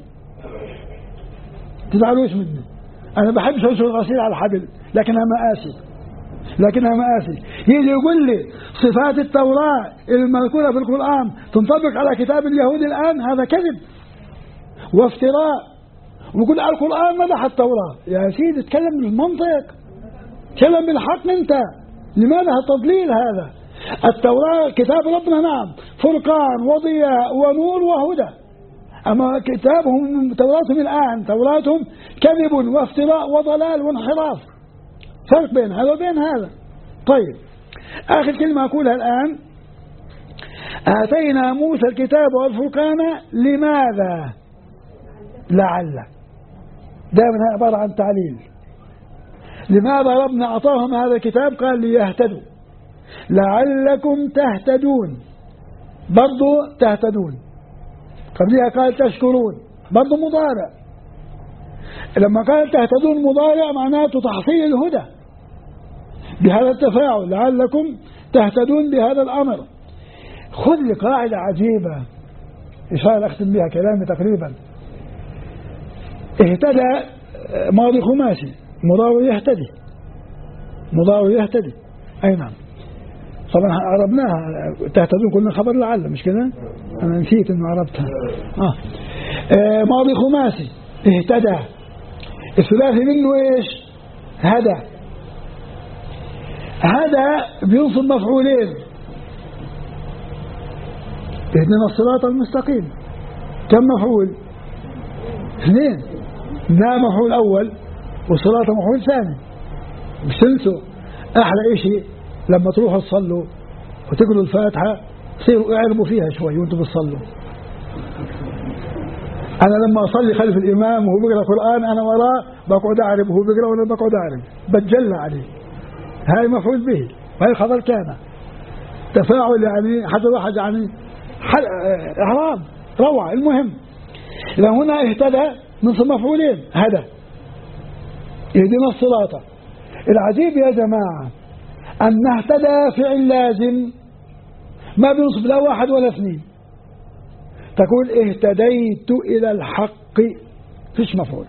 تزعلوش مني، أنا بحب سلسل الغسيل على الحبل، لكنها مآسي. يجي يقول لي صفات التوراة المذكورة في القرآن تنطبق على كتاب اليهود الآن، هذا كذب وافتراء. ويقول القرآن مدح التوراة. يا سيدي اتكلم بالمنطق، تكلم بالحق أنت، لماذا التضليل هذا؟ التوراة كتاب ربنا، نعم، فرقان وضياء ونور وهدى. أما كتابهم توراتهم الآن توراتهم كذب وافتراء وضلال وانحراف، فرق بين هذا وبين هذا. طيب، آخر كلمة أقولها الآن، آتينا موسى الكتاب والفرقان لماذا؟ لعل، دائما عبارة عن تعليل. لماذا ربنا أعطاهم هذا الكتاب؟ قال ليهتدوا، لعلكم تهتدون، برضو تهتدون. قبلها قال تشكرون، برضو مضارع. لما قال تهتدون مضارع معناته تحصيل الهدى بهذا التفاعل، لعلكم تهتدون بهذا الأمر. خذ لي قاعدة عجيبة إن شاء الله أختم بها كلامي تقريبا. اهتدى ماضي خماسي، مضارع يهتدي، مضارع يهتدي، أي نعم، طبعا عربناها تهتدون قلنا خبر لعل، مش كده؟ أنا نسيت إنه عربتها. ماضي خماسي اهتدى، الثلاثي منه إيش؟ هدى. هدى بينصب مفعولين، اهدنا الصراط المستقيم، كم مفعول؟ اثنين، نا مفعول أول والصراط مفعول ثاني. مش تنسوا أحلى إشي لما تروحوا تصلوا وتقروا الفاتحة تصيروا اعربوا فيها شوي وانتم بتصلوا. أنا لما أصلي خلف الإمام وهو بيقرأ القرآن أنا وراه بقعد أعرب، وهو بيقرأ وأنا بقعد أعرب، بتجلى عليه. هاي مفعول به، وهي خبر كان، تفاعل يعني حتى واحد يعني إعراب روعة. المهم إذا هنا اهتدى نصب مفعولين، هدى، يهدنا الصراط. العجيب يا جماعة أن اهتدى فعل لازم ما بينصب لا واحد ولا اثنين. تقول اهتديت إلى الحق، فيش مفعول.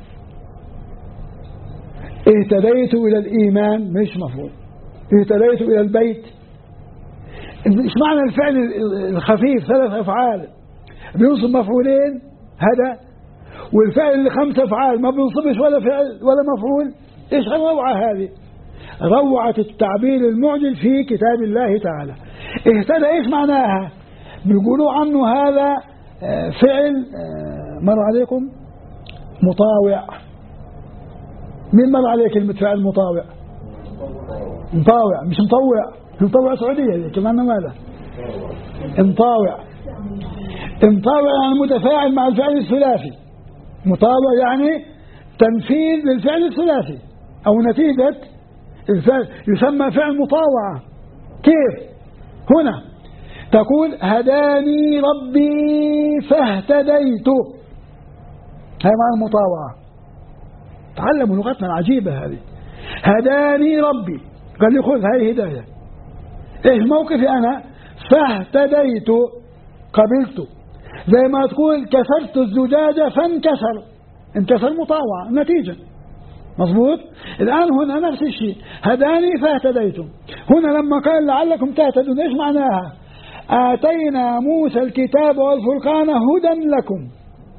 اهتديت إلى الإيمان، مش مفعول. اهتديت إلى البيت. إيش معنى الفعل الخفيف ثلاث أفعال بينصب مفعولين، هذا، والفعل اللي خمس أفعال ما بينصبش ولا فعل ولا مفعول؟ إيش الروعة هذه؟ روعة التعبير المعجل في كتاب الله تعالى. اهتدى إيش معناها؟ بيقولوا عنه هذا فعل مر عليكم مطاوع. مين مر عليه كلمة فعل مطاوع؟ مطاوع، مش مطوع. مطوع سعودية كمان ماذا؟ مطاوع. مطاوع يعني متفاعل مع الفعل الثلاثي. مطاوع يعني تنفيذ للفعل الثلاثي. أو نتيجة الفعل يسمى فعل مطاوعة. كيف؟ هنا تقول هداني ربي فاهتديت، هذا معنى المطاوعة. تعلموا لغتنا العجيبة هذه. هداني ربي، قال لي خذ هذه هداية. ايش موقفي أنا؟ فاهتديت، قبلت. زي ما تقول كسرت الزجاجة فانكسر، انكسر مطاوعة نتيجة. مظبوط. الآن هنا نفس الشيء، هداني فاهتديت. هنا لما قال لعلكم تهتدون، ايش معناها؟ آتينا موسى الكتاب والفرقان هدى لكم.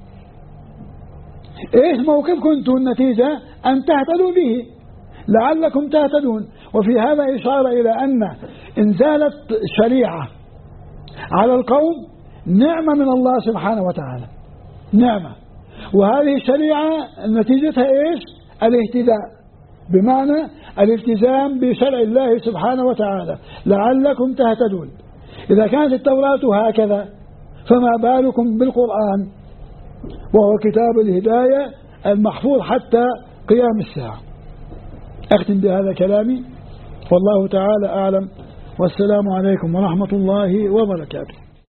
ايش موقفكم انتم؟ النتيجة أن تهتدوا به، لعلكم تهتدون. وفي هذا إشارة إلى أن إنزال الشريعة على القوم نعمة من الله سبحانه وتعالى، نعمة. وهذه الشريعة نتيجتها ايش؟ الاهتداء، بمعنى الالتزام بشرع الله سبحانه وتعالى، لعلكم تهتدون. إذا كانت التوراة هكذا فما بالكم بالقرآن، وهو كتاب الهداية المحفوظ حتى قيام الساعة. أختم بهذا كلامي، والله تعالى أعلم، والسلام عليكم ورحمة الله وبركاته.